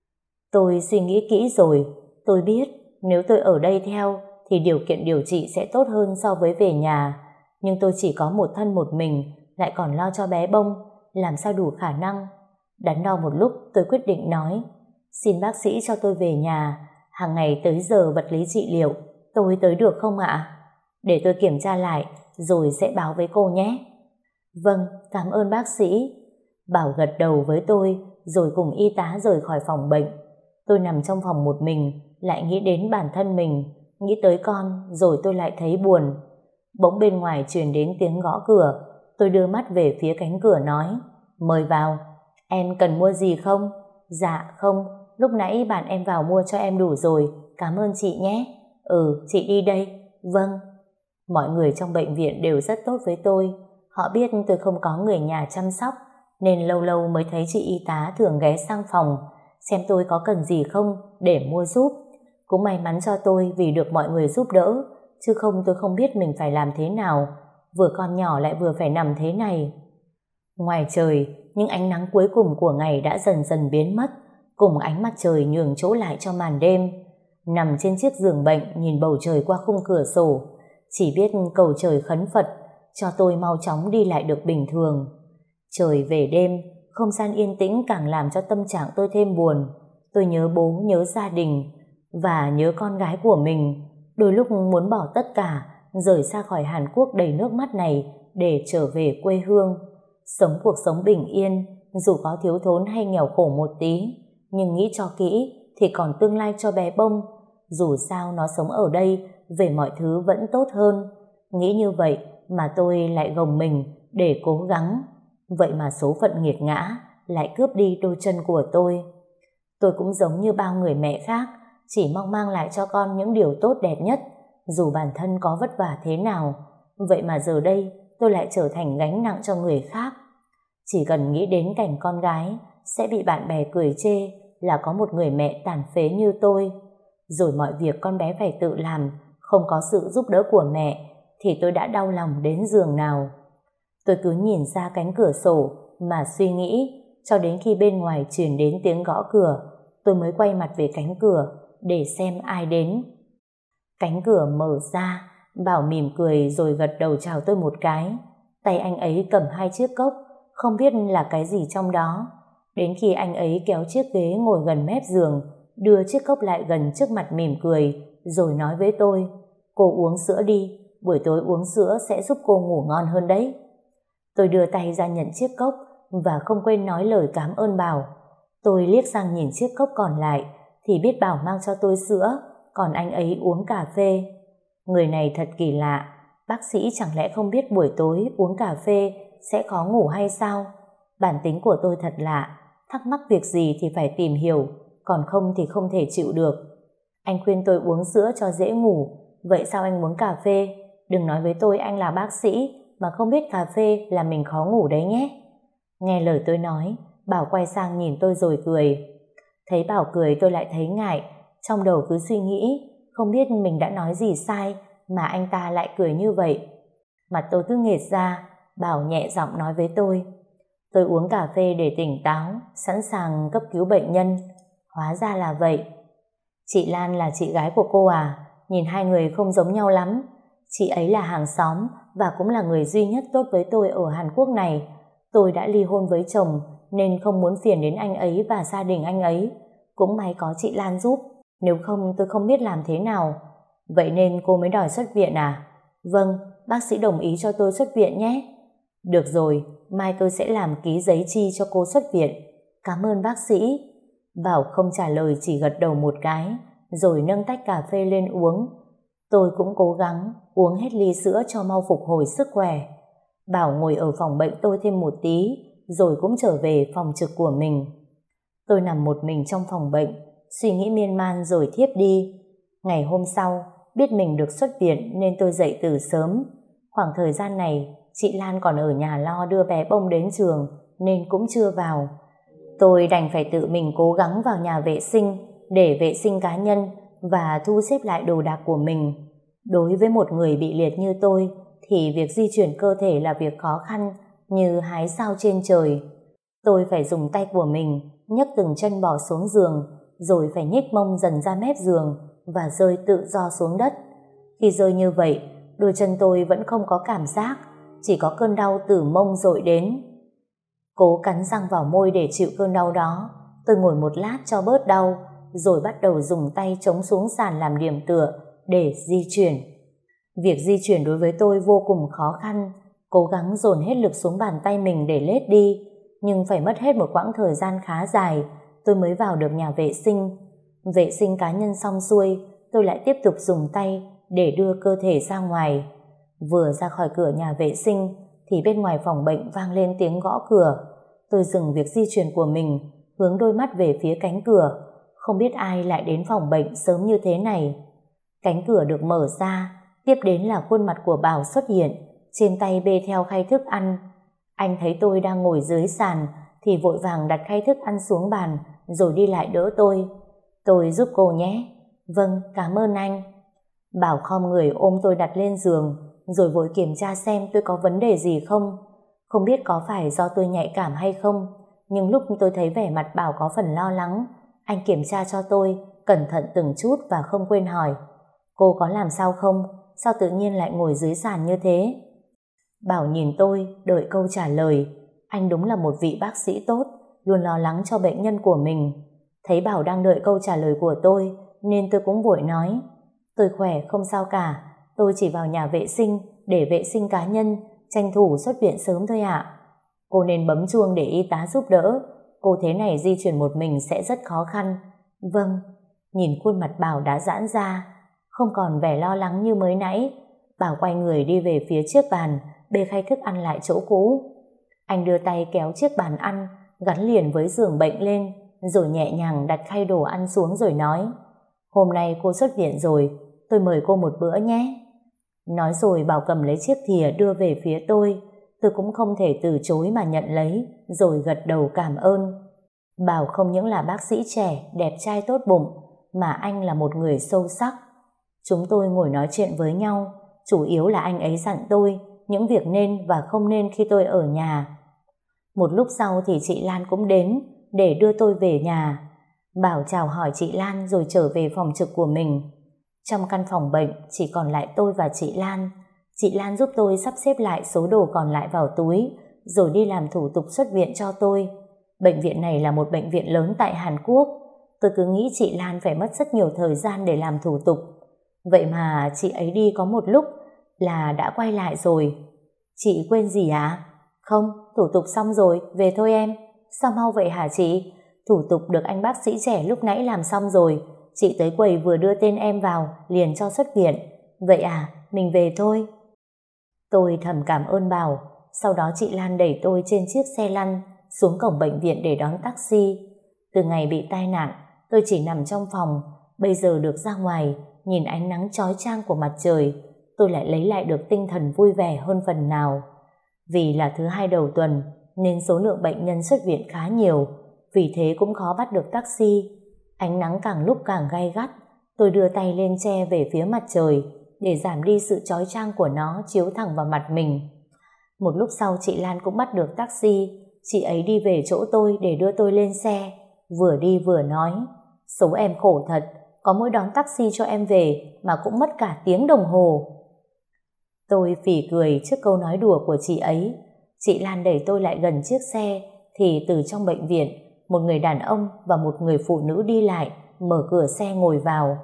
Tôi suy nghĩ kỹ rồi. Tôi biết nếu tôi ở đây theo thì điều kiện điều trị sẽ tốt hơn so với về nhà. Nhưng tôi chỉ có một thân một mình, lại còn lo cho bé Bông, làm sao đủ khả năng. Đắn đo một lúc tôi quyết định nói, xin bác sĩ cho tôi về nhà, hàng ngày tới giờ vật lý trị liệu, tôi tới được không ạ? Để tôi kiểm tra lại rồi sẽ báo với cô nhé. Vâng, cảm ơn bác sĩ. Bảo gật đầu với tôi rồi cùng y tá rời khỏi phòng bệnh. Tôi nằm trong phòng một mình, lại nghĩ đến bản thân mình, nghĩ tới con, rồi tôi lại thấy buồn. Bỗng bên ngoài truyền đến tiếng gõ cửa. Tôi đưa mắt về phía cánh cửa nói, mời vào. Em cần mua gì không? Dạ không, lúc nãy bạn em vào mua cho em đủ rồi, cảm ơn chị nhé. Ừ, chị đi đây. Vâng. Mọi người trong bệnh viện đều rất tốt với tôi. Họ biết tôi không có người nhà chăm sóc, nên lâu lâu mới thấy chị y tá thường ghé sang phòng, xem tôi có cần gì không để mua giúp. Cũng may mắn cho tôi vì được mọi người giúp đỡ, chứ không tôi không biết mình phải làm thế nào, vừa con nhỏ lại vừa phải nằm thế này. Ngoài trời, những ánh nắng cuối cùng của ngày đã dần dần biến mất, cùng ánh mặt trời nhường chỗ lại cho màn đêm. Nằm trên chiếc giường bệnh nhìn bầu trời qua khung cửa sổ, chỉ biết cầu trời khấn Phật cho tôi mau chóng đi lại được bình thường. Trời về đêm, không gian yên tĩnh càng làm cho tâm trạng tôi thêm buồn. Tôi nhớ bố, nhớ gia đình và nhớ con gái của mình. Đôi lúc muốn bỏ tất cả, rời xa khỏi Hàn Quốc đầy nước mắt này để trở về quê hương, sống cuộc sống bình yên, dù có thiếu thốn hay nghèo khổ một tí. nhưng nghĩ cho kỹ thì còn tương lai cho bé Bông. Dù sao nó sống ở đây, về mọi thứ vẫn tốt hơn. Nghĩ như vậy mà tôi lại gồng mình để cố gắng. Vậy mà số phận nghiệt ngã lại cướp đi đôi chân của tôi. Tôi cũng giống như bao người mẹ khác, chỉ mong mang lại cho con những điều tốt đẹp nhất, dù bản thân có vất vả thế nào. Vậy mà giờ đây tôi lại trở thành gánh nặng cho người khác. Chỉ cần nghĩ đến cảnh con gái sẽ bị bạn bè cười chê là có một người mẹ tàn phế như tôi, rồi mọi việc con bé phải tự làm, không có sự giúp đỡ của mẹ, thì tôi đã đau lòng đến giường nào. Tôi cứ nhìn ra cánh cửa sổ mà suy nghĩ, cho đến khi bên ngoài truyền đến tiếng gõ cửa, tôi mới quay mặt về cánh cửa để xem ai đến. Cánh cửa mở ra, Bảo mỉm cười rồi gật đầu chào tôi một cái. Tay anh ấy cầm hai chiếc cốc, không biết là cái gì trong đó. Đến khi anh ấy kéo chiếc ghế ngồi gần mép giường, đưa chiếc cốc lại gần trước mặt mỉm cười, rồi nói với tôi: cô uống sữa đi, buổi tối uống sữa sẽ giúp cô ngủ ngon hơn đấy. Tôi đưa tay ra nhận chiếc cốc và không quên nói lời cảm ơn Bảo. Tôi liếc sang nhìn chiếc cốc còn lại thì biết Bảo mang cho tôi sữa, còn anh ấy uống cà phê. Người này thật kỳ lạ, bác sĩ chẳng lẽ không biết buổi tối uống cà phê sẽ khó ngủ hay sao? Bản tính của tôi thật lạ, thắc mắc việc gì thì phải tìm hiểu, còn không thì không thể chịu được. Anh khuyên tôi uống sữa cho dễ ngủ, vậy sao anh uống cà phê? Đừng nói với tôi anh là bác sĩ mà không biết cà phê là mình khó ngủ đấy nhé. Nghe lời tôi nói, Bảo quay sang nhìn tôi rồi cười. Thấy Bảo cười tôi lại thấy ngại, trong đầu cứ suy nghĩ không biết mình đã nói gì sai mà anh ta lại cười như vậy. Mặt tôi cứ nghệt ra. Bảo nhẹ giọng nói với tôi: tôi uống cà phê để tỉnh táo, sẵn sàng cấp cứu bệnh nhân. Hóa ra là vậy. Chị Lan là chị gái của cô à? Nhìn hai người không giống nhau lắm. Chị ấy là hàng xóm và cũng là người duy nhất tốt với tôi ở Hàn Quốc này. Tôi đã ly hôn với chồng nên không muốn phiền đến anh ấy và gia đình anh ấy. Cũng may có chị Lan giúp, nếu không tôi không biết làm thế nào. Vậy nên cô mới đòi xuất viện à? Vâng, bác sĩ đồng ý cho tôi xuất viện nhé. Được rồi, mai tôi sẽ làm ký giấy chi cho cô xuất viện. Cảm ơn bác sĩ. Bảo không trả lời, chỉ gật đầu một cái rồi nâng tách cà phê lên uống. Tôi cũng cố gắng uống hết ly sữa cho mau phục hồi sức khỏe. Bảo ngồi ở phòng bệnh tôi thêm một tí rồi cũng trở về phòng trực của mình. Tôi nằm một mình trong phòng bệnh, suy nghĩ miên man rồi thiếp đi. Ngày hôm sau, biết mình được xuất viện nên tôi dậy từ sớm. Khoảng thời gian này, chị Lan còn ở nhà lo đưa bé Bông đến trường nên cũng chưa vào. Tôi đành phải tự mình cố gắng vào nhà vệ sinh để vệ sinh cá nhân và thu xếp lại đồ đạc của mình. Đối với một người bị liệt như tôi thì việc di chuyển cơ thể là việc khó khăn như hái sao trên trời. Tôi phải dùng tay của mình nhấc từng chân bò xuống giường, rồi phải nhích mông dần ra mép giường và rơi tự do xuống đất. Khi rơi như vậy, đôi chân tôi vẫn không có cảm giác, chỉ có cơn đau từ mông dội đến. Cố cắn răng vào môi để chịu cơn đau đó. Tôi ngồi một lát cho bớt đau, rồi bắt đầu dùng tay chống xuống sàn làm điểm tựa để di chuyển. Việc di chuyển đối với tôi vô cùng khó khăn. Cố gắng dồn hết lực xuống bàn tay mình để lết đi, nhưng phải mất hết một quãng thời gian khá dài tôi mới vào được nhà vệ sinh. Vệ sinh cá nhân xong xuôi, tôi lại tiếp tục dùng tay để đưa cơ thể ra ngoài. Vừa ra khỏi cửa nhà vệ sinh thì bên ngoài phòng bệnh vang lên tiếng gõ cửa. Tôi dừng việc di chuyển của mình, hướng đôi mắt về phía cánh cửa. Không biết ai lại đến phòng bệnh sớm như thế này. Cánh cửa được mở ra, tiếp đến là khuôn mặt của Bảo xuất hiện, trên tay bê theo khay thức ăn. Anh thấy tôi đang ngồi dưới sàn thì vội vàng đặt khay thức ăn xuống bàn rồi đi lại đỡ tôi. Tôi giúp cô nhé. Vâng, cảm ơn anh. Bảo khom người ôm tôi đặt lên giường rồi vội kiểm tra xem tôi có vấn đề gì không. Không biết có phải do tôi nhạy cảm hay không, nhưng lúc tôi thấy vẻ mặt Bảo có phần lo lắng, anh kiểm tra cho tôi, cẩn thận từng chút và không quên hỏi: cô có làm sao không? Sao tự nhiên lại ngồi dưới sàn như thế? Bảo nhìn tôi, đợi câu trả lời. Anh đúng là một vị bác sĩ tốt, luôn lo lắng cho bệnh nhân của mình. Thấy Bảo đang đợi câu trả lời của tôi, nên tôi cũng vội nói: tôi khỏe, không sao cả. Tôi chỉ vào nhà vệ sinh để vệ sinh cá nhân, tranh thủ xuất viện sớm thôi ạ. Cô nên bấm chuông để y tá giúp đỡ. Cô thế này di chuyển một mình sẽ rất khó khăn. Vâng. Nhìn khuôn mặt Bảo đã giãn ra, không còn vẻ lo lắng như mới nãy, Bảo quay người đi về phía chiếc bàn, bê khay thức ăn lại chỗ cũ. Anh đưa tay kéo chiếc bàn ăn gắn liền với giường bệnh lên, rồi nhẹ nhàng đặt khay đồ ăn xuống rồi nói: hôm nay cô xuất viện rồi, tôi mời cô một bữa nhé. Nói rồi Bảo cầm lấy chiếc thìa đưa về phía tôi. Tôi cũng không thể từ chối mà nhận lấy, rồi gật đầu cảm ơn. Bảo không những là bác sĩ trẻ, đẹp trai tốt bụng, mà anh là một người sâu sắc. Chúng tôi ngồi nói chuyện với nhau, chủ yếu là anh ấy dặn tôi những việc nên và không nên khi tôi ở nhà. Một lúc sau thì chị Lan cũng đến để đưa tôi về nhà. Bảo chào hỏi chị Lan rồi trở về phòng trực của mình. Trong căn phòng bệnh chỉ còn lại tôi và chị Lan. Chị Lan giúp tôi sắp xếp lại số đồ còn lại vào túi, rồi đi làm thủ tục xuất viện cho tôi. Bệnh viện này là một bệnh viện lớn tại Hàn Quốc. Tôi cứ nghĩ chị Lan phải mất rất nhiều thời gian để làm thủ tục. Vậy mà chị ấy đi có một lúc là đã quay lại rồi. Chị quên gì à? Không, thủ tục xong rồi, về thôi em. Sao mau vậy hả chị? Thủ tục được anh bác sĩ trẻ lúc nãy làm xong rồi. Chị tới quầy vừa đưa tên em vào, liền cho xuất viện. Vậy à, mình về thôi. Tôi thầm cảm ơn Bảo. Sau đó chị Lan đẩy tôi trên chiếc xe lăn xuống cổng bệnh viện để đón taxi. Từ ngày bị tai nạn, tôi chỉ nằm trong phòng. Bây giờ được ra ngoài, nhìn ánh nắng chói chang của mặt trời, tôi lại lấy lại được tinh thần vui vẻ hơn phần nào. Vì là thứ hai đầu tuần, nên số lượng bệnh nhân xuất viện khá nhiều, vì thế cũng khó bắt được taxi. Ánh nắng càng lúc càng gay gắt, tôi đưa tay lên che về phía mặt trời, để giảm đi sự chói chang của nó chiếu thẳng vào mặt mình. Một lúc sau chị Lan cũng bắt được taxi. Chị ấy đi về chỗ tôi để đưa tôi lên xe, vừa đi vừa nói: số em khổ thật, có mỗi đón taxi cho em về mà cũng mất cả tiếng đồng hồ. Tôi phì cười trước câu nói đùa của chị ấy. Chị Lan đẩy tôi lại gần chiếc xe, thì từ trong bệnh viện, một người đàn ông và một người phụ nữ đi lại, mở cửa xe ngồi vào.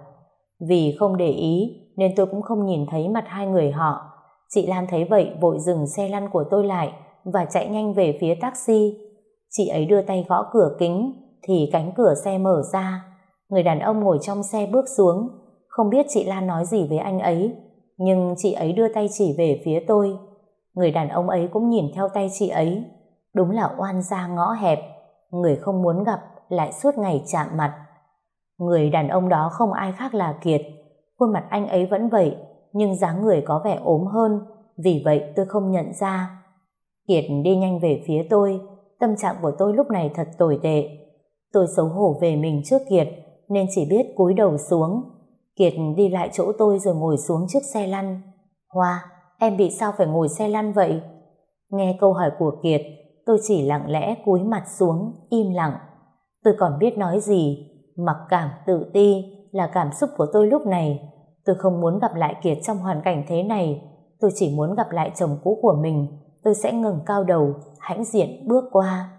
Vì không để ý nên tôi cũng không nhìn thấy mặt hai người họ. Chị Lan thấy vậy vội dừng xe lăn của tôi lại và chạy nhanh về phía taxi. Chị ấy đưa tay gõ cửa kính thì cánh cửa xe mở ra. Người đàn ông ngồi trong xe bước xuống. Không biết chị Lan nói gì với anh ấy, nhưng chị ấy đưa tay chỉ về phía tôi. Người đàn ông ấy cũng nhìn theo tay chị ấy. Đúng là oan gia ngõ hẹp, người không muốn gặp lại suốt ngày chạm mặt. Người đàn ông đó không ai khác là Kiệt. Khuôn mặt anh ấy vẫn vậy, nhưng dáng người có vẻ ốm hơn, vì vậy tôi không nhận ra. Kiệt đi nhanh về phía tôi. Tâm trạng của tôi lúc này thật tồi tệ. Tôi xấu hổ về mình trước Kiệt, nên chỉ biết cúi đầu xuống. Kiệt đi lại chỗ tôi rồi ngồi xuống chiếc xe lăn. Hoa, em bị sao phải ngồi xe lăn vậy? Nghe câu hỏi của Kiệt, tôi chỉ lặng lẽ cúi mặt xuống, im lặng. Tôi còn biết nói gì. Mặc cảm, tự ti là cảm xúc của tôi lúc này. Tôi không muốn gặp lại Kiệt trong hoàn cảnh thế này. Tôi chỉ muốn gặp lại chồng cũ của mình. Tôi sẽ ngẩng cao đầu, hãnh diện bước qua.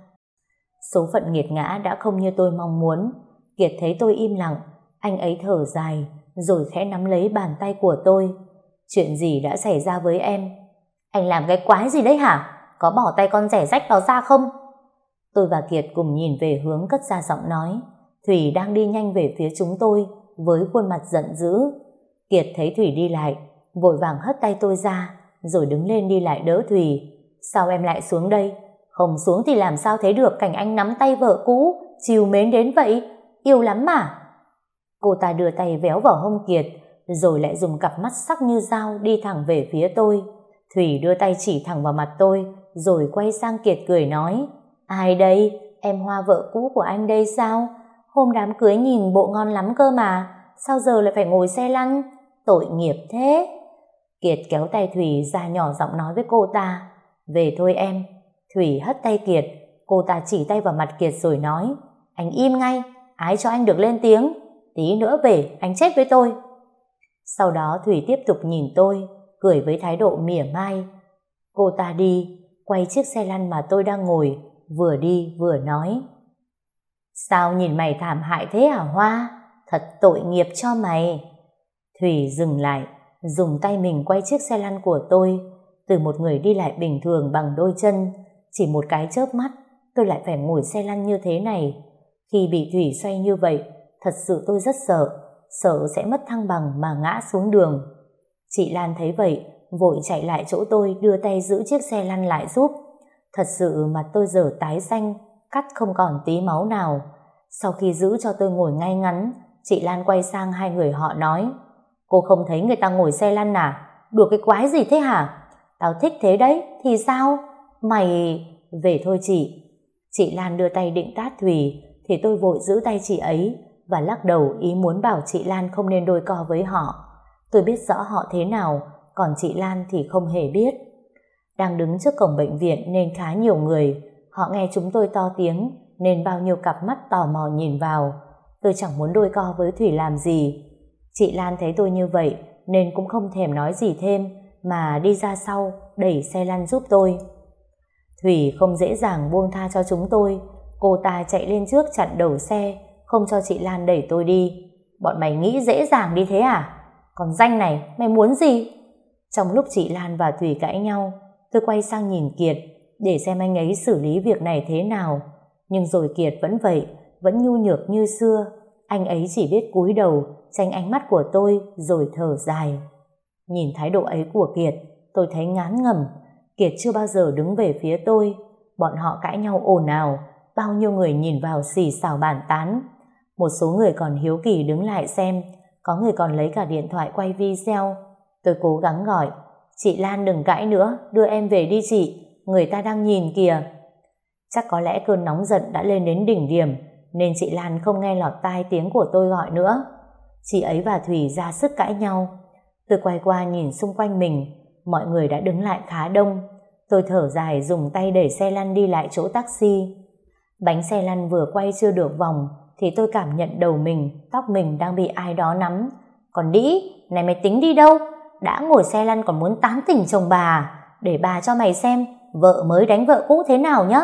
Số phận nghiệt ngã đã không như tôi mong muốn. Kiệt thấy tôi im lặng, anh ấy thở dài, rồi khẽ nắm lấy bàn tay của tôi. Chuyện gì đã xảy ra với em? Anh làm cái quái gì đấy hả? Có bỏ tay con rẻ rách đó ra không? Tôi và Kiệt cùng nhìn về hướng cất ra giọng nói. Thủy đang đi nhanh về phía chúng tôi với khuôn mặt giận dữ. Kiệt thấy Thủy đi lại, vội vàng hất tay tôi ra, rồi đứng lên đi lại đỡ Thủy. Sao em lại xuống đây? Không xuống thì làm sao thấy được cảnh anh nắm tay vợ cũ, trìu mến đến vậy? Yêu lắm mà. Cô ta đưa tay véo vào hông Kiệt, rồi lại dùng cặp mắt sắc như dao đi thẳng về phía tôi. Thủy đưa tay chỉ thẳng vào mặt tôi, rồi quay sang Kiệt cười nói: Ai đây? Em Hoa vợ cũ của anh đây sao? Hôm đám cưới nhìn bộ ngon lắm cơ mà, sao giờ lại phải ngồi xe lăn? Tội nghiệp thế. Kiệt kéo tay Thủy ra nhỏ giọng nói với cô ta: Về thôi em. Thủy hất tay Kiệt. Cô ta chỉ tay vào mặt Kiệt rồi nói: Anh im ngay, ai cho anh được lên tiếng? Tí nữa về anh chết với tôi. Sau đó Thủy tiếp tục nhìn tôi, cười với thái độ mỉa mai. Cô ta đi, quay chiếc xe lăn mà tôi đang ngồi, vừa đi vừa nói: Sao nhìn mày thảm hại thế hả Hoa? Thật tội nghiệp cho mày. Thủy dừng lại, dùng tay mình quay chiếc xe lăn của tôi. Từ một người đi lại bình thường bằng đôi chân, chỉ một cái chớp mắt, tôi lại phải ngồi xe lăn như thế này. Khi bị Thủy xoay như vậy, thật sự tôi rất sợ, sợ sẽ mất thăng bằng mà ngã xuống đường. Chị Lan thấy vậy, vội chạy lại chỗ tôi đưa tay giữ chiếc xe lăn lại giúp. Thật sự mặt tôi giờ tái xanh, cắt không còn tí máu nào. Sau khi giữ cho tôi ngồi ngay ngắn, chị Lan quay sang hai người họ nói: cô không thấy người ta ngồi xe lăn à? Đùa cái quái gì thế hả? Tao thích thế đấy, thì sao? Mày... Về thôi chị. Chị Lan đưa tay định tát Thùy, thì tôi vội giữ tay chị ấy và lắc đầu ý muốn bảo chị Lan không nên đôi co với họ. Tôi biết rõ họ thế nào, còn chị Lan thì không hề biết. Đang đứng trước cổng bệnh viện nên khá nhiều người. Họ nghe chúng tôi to tiếng nên bao nhiêu cặp mắt tò mò nhìn vào. Tôi chẳng muốn đôi co với Thủy làm gì. Chị Lan thấy tôi như vậy nên cũng không thèm nói gì thêm, mà đi ra sau đẩy xe lăn giúp tôi. Thủy không dễ dàng buông tha cho chúng tôi. Cô ta chạy lên trước chặn đầu xe, không cho chị Lan đẩy tôi đi. Bọn mày nghĩ dễ dàng đi thế à? Còn danh này, mày muốn gì? Trong lúc chị Lan và Thủy cãi nhau, tôi quay sang nhìn Kiệt để xem anh ấy xử lý việc này thế nào. Nhưng rồi Kiệt vẫn vậy, vẫn nhu nhược như xưa. Anh ấy chỉ biết cúi đầu tránh ánh mắt của tôi rồi thở dài. Nhìn thái độ ấy của Kiệt, tôi thấy ngán ngẩm. Kiệt chưa bao giờ đứng về phía tôi. Bọn họ cãi nhau ồn ào, bao nhiêu người nhìn vào xì xào bàn tán. Một số người còn hiếu kỳ đứng lại xem, có người còn lấy cả điện thoại quay video. Tôi cố gắng gọi: chị Lan đừng cãi nữa, đưa em về đi chị, người ta đang nhìn kìa. Chắc có lẽ cơn nóng giận đã lên đến đỉnh điểm nên chị Lan không nghe lọt tai tiếng của tôi gọi nữa. Chị ấy và Thủy ra sức cãi nhau. Tôi quay qua nhìn xung quanh mình, mọi người đã đứng lại khá đông. Tôi thở dài dùng tay đẩy xe lăn đi lại chỗ taxi. Bánh xe lăn vừa quay chưa được vòng thì tôi cảm nhận đầu mình, tóc mình đang bị ai đó nắm. Còn đĩ, này mày tính đi đâu? Đã ngồi xe lăn còn muốn tán tỉnh chồng bà, để bà cho mày xem vợ mới đánh vợ cũ thế nào nhá.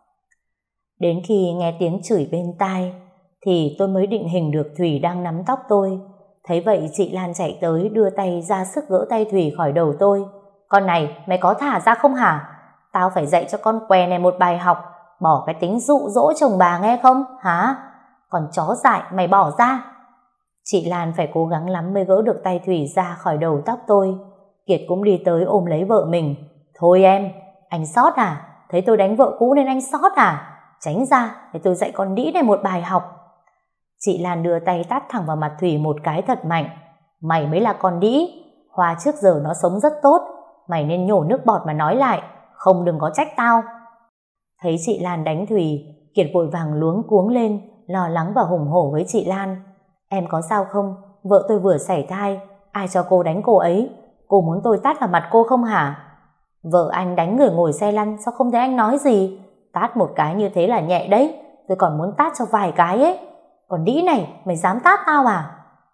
Đến khi nghe tiếng chửi bên tai thì tôi mới định hình được Thủy đang nắm tóc tôi. Thấy vậy chị Lan chạy tới đưa tay ra sức gỡ tay Thủy khỏi đầu tôi. Con này, mày có thả ra không hả? Tao phải dạy cho con què này một bài học, bỏ cái tính dụ dỗ chồng bà nghe không hả? Còn chó dại mày bỏ ra. Chị Lan phải cố gắng lắm mới gỡ được tay Thủy ra khỏi đầu tóc tôi. Kiệt cũng đi tới ôm lấy vợ mình. Thôi em, anh sót à? Thấy tôi đánh vợ cũ nên anh sót à? Tránh ra để tôi dạy con đĩ này một bài học. Chị Lan đưa tay tát thẳng vào mặt Thủy một cái thật mạnh. Mày mới là con đĩ. Hoa trước giờ nó sống rất tốt, mày nên nhổ nước bọt mà nói lại, không đừng có trách tao. Thấy chị Lan đánh Thủy, Kiệt vội vàng luống cuống lên, lo lắng và hùng hổ với chị Lan. Em có sao không? Vợ tôi vừa sảy thai, ai cho cô đánh cô ấy? Cô muốn tôi tát vào mặt cô không hả? Vợ anh đánh người ngồi xe lăn, sao không thấy anh nói gì? Tát một cái như thế là nhẹ đấy, tôi còn muốn tát cho vài cái ấy. Còn đĩ này, mày dám tát tao à?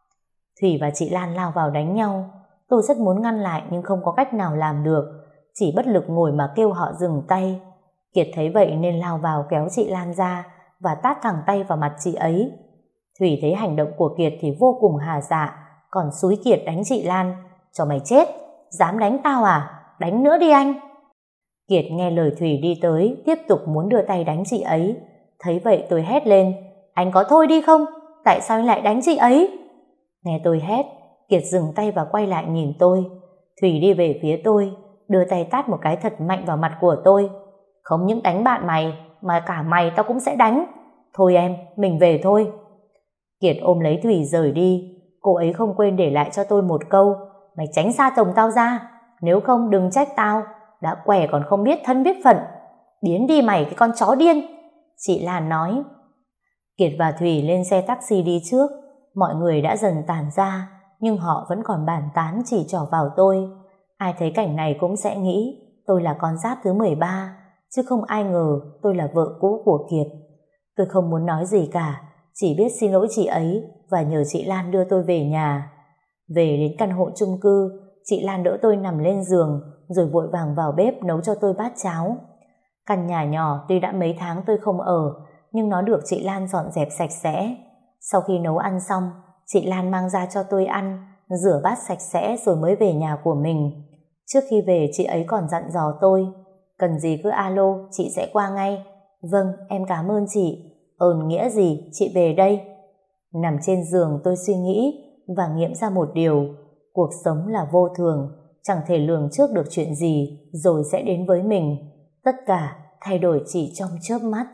Thủy và chị Lan lao vào đánh nhau. Tôi rất muốn ngăn lại nhưng không có cách nào làm được, chỉ bất lực ngồi mà kêu họ dừng tay. Kiệt thấy vậy nên lao vào kéo chị Lan ra và tát thẳng tay vào mặt chị ấy. Thủy thấy hành động của Kiệt thì vô cùng hà dạ, còn xúi Kiệt đánh chị Lan. Cho mày chết, dám đánh tao à? Đánh nữa đi anh. Kiệt nghe lời Thủy đi tới, tiếp tục muốn đưa tay đánh chị ấy. Thấy vậy tôi hét lên: anh có thôi đi không? Tại sao anh lại đánh chị ấy? Nghe tôi hét, Kiệt dừng tay và quay lại nhìn tôi. Thủy đi về phía tôi, đưa tay tát một cái thật mạnh vào mặt của tôi. Không những đánh bạn mày, mà cả mày tao cũng sẽ đánh. Thôi em, mình về thôi. Kiệt ôm lấy Thủy rời đi. Cô ấy không quên để lại cho tôi một câu: mày tránh xa chồng tao ra, nếu không đừng trách tao. Đã què còn không biết thân biết phận. Biến đi mày cái con chó điên. Chị Lan nói. Kiệt và Thủy lên xe taxi đi trước. Mọi người đã dần tản ra, nhưng họ vẫn còn bàn tán chỉ trỏ vào tôi. Ai thấy cảnh này cũng sẽ nghĩ tôi là con giáp thứ mười ba, chứ không ai ngờ tôi là vợ cũ của Kiệt. Tôi không muốn nói gì cả, chỉ biết xin lỗi chị ấy và nhờ chị Lan đưa tôi về nhà. Về đến căn hộ chung cư, chị Lan đỡ tôi nằm lên giường rồi vội vàng vào bếp nấu cho tôi bát cháo. Căn nhà nhỏ tuy đã mấy tháng tôi không ở, nhưng nó được chị Lan dọn dẹp sạch sẽ. Sau khi nấu ăn xong, chị Lan mang ra cho tôi ăn, rửa bát sạch sẽ rồi mới về nhà của mình. Trước khi về chị ấy còn dặn dò tôi: cần gì cứ alo, chị sẽ qua ngay. Vâng, em cảm ơn chị. Ơn nghĩa gì, chị về đây. Nằm trên giường tôi suy nghĩ và nghiệm ra một điều. Cuộc sống là vô thường, chẳng thể lường trước được chuyện gì rồi sẽ đến với mình. Tất cả thay đổi chỉ trong chớp mắt.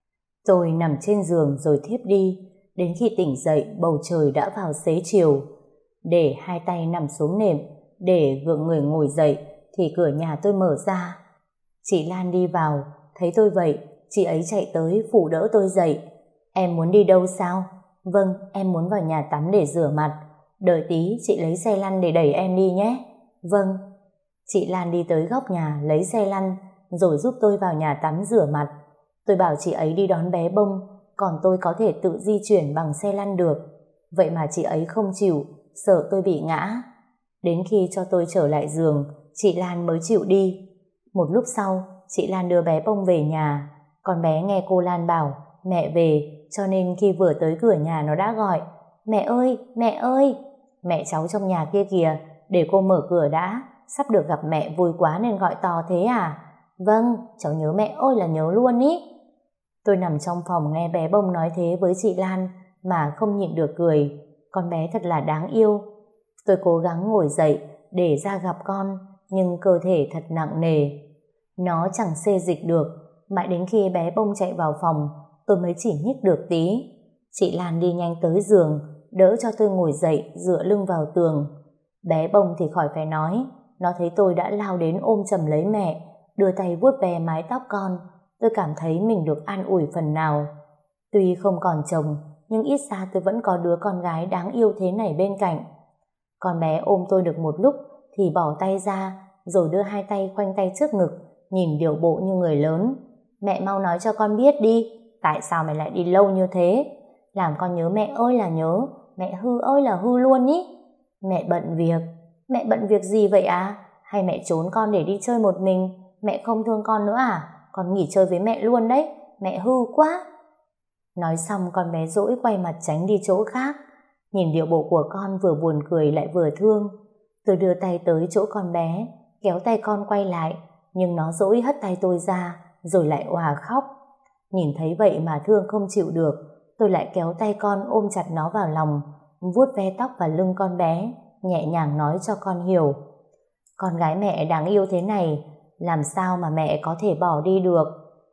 Tôi nằm trên giường rồi thiếp đi. Đến khi tỉnh dậy, bầu trời đã vào xế chiều. Để hai tay nằm xuống nệm, để gượng người ngồi dậy, thì cửa nhà tôi mở ra. Chị Lan đi vào, thấy tôi vậy, chị ấy chạy tới phụ đỡ tôi dậy. Em muốn đi đâu sao? Vâng, em muốn vào nhà tắm để rửa mặt. Đợi tí chị lấy xe lăn để đẩy em đi nhé. Vâng. Chị Lan đi tới góc nhà lấy xe lăn, rồi giúp tôi vào nhà tắm rửa mặt. Tôi bảo chị ấy đi đón bé Bông, còn tôi có thể tự di chuyển bằng xe lăn được. Vậy mà chị ấy không chịu, sợ tôi bị ngã. Đến khi cho tôi trở lại giường, chị Lan mới chịu đi. Một lúc sau, chị Lan đưa bé Bông về nhà. Con bé nghe cô Lan bảo mẹ về, cho nên khi vừa tới cửa nhà nó đã gọi: Mẹ ơi, mẹ ơi. Mẹ cháu trong nhà kia kìa, để cô mở cửa đã, sắp được gặp mẹ vui quá nên gọi to thế à? Vâng, cháu nhớ mẹ ơi là nhớ luôn ý. Tôi nằm trong phòng nghe bé Bông nói thế với chị Lan mà không nhịn được cười. Con bé thật là đáng yêu. Tôi cố gắng ngồi dậy để ra gặp con, nhưng cơ thể thật nặng nề. Nó chẳng xê dịch được. Mãi đến khi bé Bông chạy vào phòng, tôi mới chỉ nhích được tí. Chị Lan đi nhanh tới giường, đỡ cho tôi ngồi dậy, dựa lưng vào tường. Bé Bông thì khỏi phải nói, nó thấy tôi đã lao đến ôm chầm lấy mẹ, đưa tay vuốt ve mái tóc con. Tôi cảm thấy mình được an ủi phần nào. Tuy không còn chồng, nhưng ít ra tôi vẫn có đứa con gái đáng yêu thế này bên cạnh. Con bé ôm tôi được một lúc thì bỏ tay ra, rồi đưa hai tay khoanh tay trước ngực, nhìn điệu bộ như người lớn. Mẹ mau nói cho con biết đi, tại sao mày lại đi lâu như thế? Làm con nhớ mẹ ơi là nhớ, mẹ hư ơi là hư luôn ý. Mẹ bận việc. Mẹ bận việc gì vậy à? Hay mẹ trốn con để đi chơi một mình? Mẹ không thương con nữa à? Con nghỉ chơi với mẹ luôn đấy, mẹ hư quá. Nói xong con bé dỗi quay mặt tránh đi chỗ khác. Nhìn điệu bộ của con vừa buồn cười lại vừa thương. Tôi đưa tay tới chỗ con bé, kéo tay con quay lại, nhưng nó dỗi hất tay tôi ra, rồi lại òa khóc. Nhìn thấy vậy mà thương không chịu được, tôi lại kéo tay con ôm chặt nó vào lòng, vuốt ve tóc và lưng con bé, nhẹ nhàng nói cho con hiểu. Con gái mẹ đáng yêu thế này, làm sao mà mẹ có thể bỏ đi được?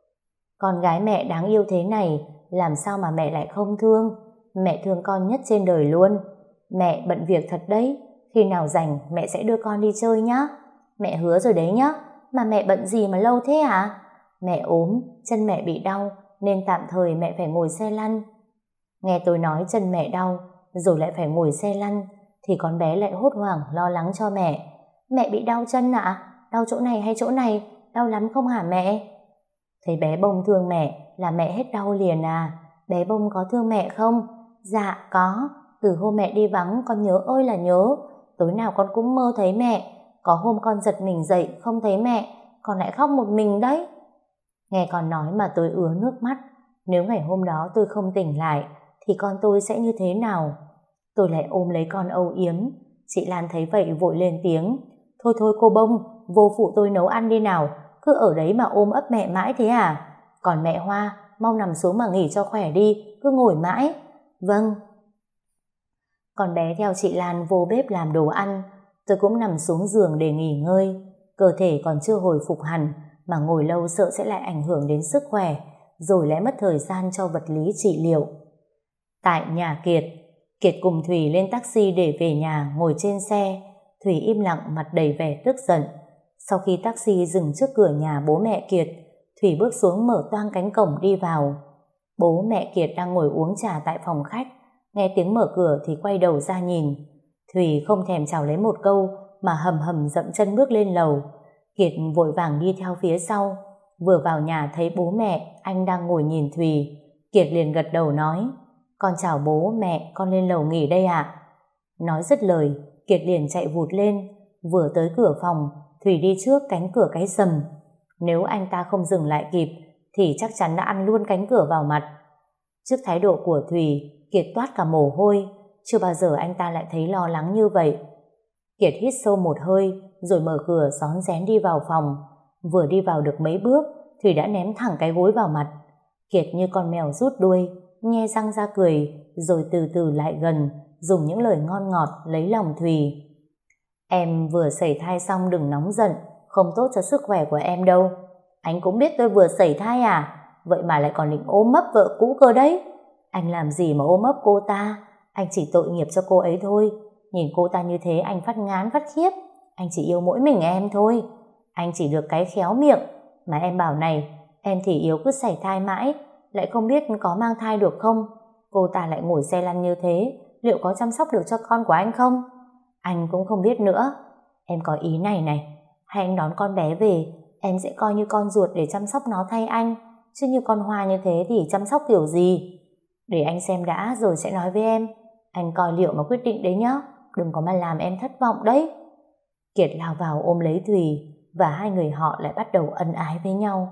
Con gái mẹ đáng yêu thế này, làm sao mà mẹ lại không thương? Mẹ thương con nhất trên đời luôn. Mẹ bận việc thật đấy, khi nào rảnh mẹ sẽ đưa con đi chơi nhá. Mẹ hứa rồi đấy nhá. Mà mẹ bận gì mà lâu thế à? Mẹ ốm, chân mẹ bị đau, nên tạm thời mẹ phải ngồi xe lăn. Nghe tôi nói chân mẹ đau, rồi lại phải ngồi xe lăn, thì con bé lại hốt hoảng lo lắng cho mẹ. Mẹ bị đau chân ạ? À? Đau chỗ này hay chỗ này? Đau lắm không hả mẹ? Thấy bé Bông thương mẹ là mẹ hết đau liền à? Bé Bông có thương mẹ không? Dạ có. Từ hôm mẹ đi vắng con nhớ ơi là nhớ. Tối nào con cũng mơ thấy mẹ. Có hôm con giật mình dậy không thấy mẹ, con lại khóc một mình đấy. Nghe con nói mà tôi ứa nước mắt. Nếu ngày hôm đó tôi không tỉnh lại thì con tôi sẽ như thế nào? Tôi lại ôm lấy con âu yếm. Chị Lan thấy vậy vội lên tiếng: Thôi thôi cô Bông, vô phụ tôi nấu ăn đi nào. Cứ ở đấy mà ôm ấp mẹ mãi thế à? Còn mẹ Hoa, mau nằm xuống mà nghỉ cho khỏe đi, cứ ngồi mãi. Vâng. Con bé theo chị Lan vô bếp làm đồ ăn. Tôi cũng nằm xuống giường để nghỉ ngơi. Cơ thể còn chưa hồi phục hẳn, mà ngồi lâu sợ sẽ lại ảnh hưởng đến sức khỏe, rồi lại mất thời gian cho vật lý trị liệu. Tại nhà Kiệt, Kiệt cùng Thủy lên taxi để về nhà. Ngồi trên xe, Thủy im lặng, mặt đầy vẻ tức giận. Sau khi taxi dừng trước cửa nhà bố mẹ Kiệt, Thủy bước xuống mở toang cánh cổng đi vào. Bố mẹ Kiệt đang ngồi uống trà tại phòng khách, nghe tiếng mở cửa thì quay đầu ra nhìn. Thủy không thèm chào lấy một câu mà hầm hầm dậm chân bước lên lầu. Kiệt vội vàng đi theo phía sau. Vừa vào nhà thấy bố mẹ anh đang ngồi nhìn Thủy, Kiệt liền gật đầu nói: Con chào bố mẹ, con lên lầu nghỉ đây ạ. Nói dứt lời, Kiệt liền chạy vụt lên. Vừa tới cửa phòng, Thủy đi trước, cánh cửa cái sầm. Nếu anh ta không dừng lại kịp thì chắc chắn đã ăn luôn cánh cửa vào mặt. Trước thái độ của Thủy, Kiệt toát cả mồ hôi. Chưa bao giờ anh ta lại thấy lo lắng như vậy. Kiệt hít sâu một hơi rồi mở cửa rón rén đi vào phòng. Vừa đi vào được mấy bước, Thủy đã ném thẳng cái gối vào mặt. Kiệt như con mèo rút đuôi, nhe răng ra cười, rồi từ từ lại gần, dùng những lời ngon ngọt lấy lòng Thùy. Em vừa sẩy thai xong đừng nóng giận, không tốt cho sức khỏe của em đâu. Anh cũng biết tôi vừa sẩy thai à? Vậy mà lại còn định ôm ấp vợ cũ cơ đấy. Anh làm gì mà ôm ấp cô ta? Anh chỉ tội nghiệp cho cô ấy thôi. Nhìn cô ta như thế anh phát ngán phát khiếp. Anh chỉ yêu mỗi mình em thôi. Anh chỉ được cái khéo miệng. Mà em bảo này, em thì yếu cứ sẩy thai mãi, lại không biết có mang thai được không. Cô ta lại ngồi xe lăn như thế, liệu có chăm sóc được cho con của anh không? Anh cũng không biết nữa. Em có ý này này, hay anh đón con bé về, em sẽ coi như con ruột để chăm sóc nó thay anh, chứ như con Hoa như thế thì chăm sóc kiểu gì? Để anh xem đã rồi sẽ nói với em. Anh coi liệu mà quyết định đấy nhá, đừng có mà làm em thất vọng đấy. Kiệt lao vào ôm lấy Thùy, và hai người họ lại bắt đầu ân ái với nhau.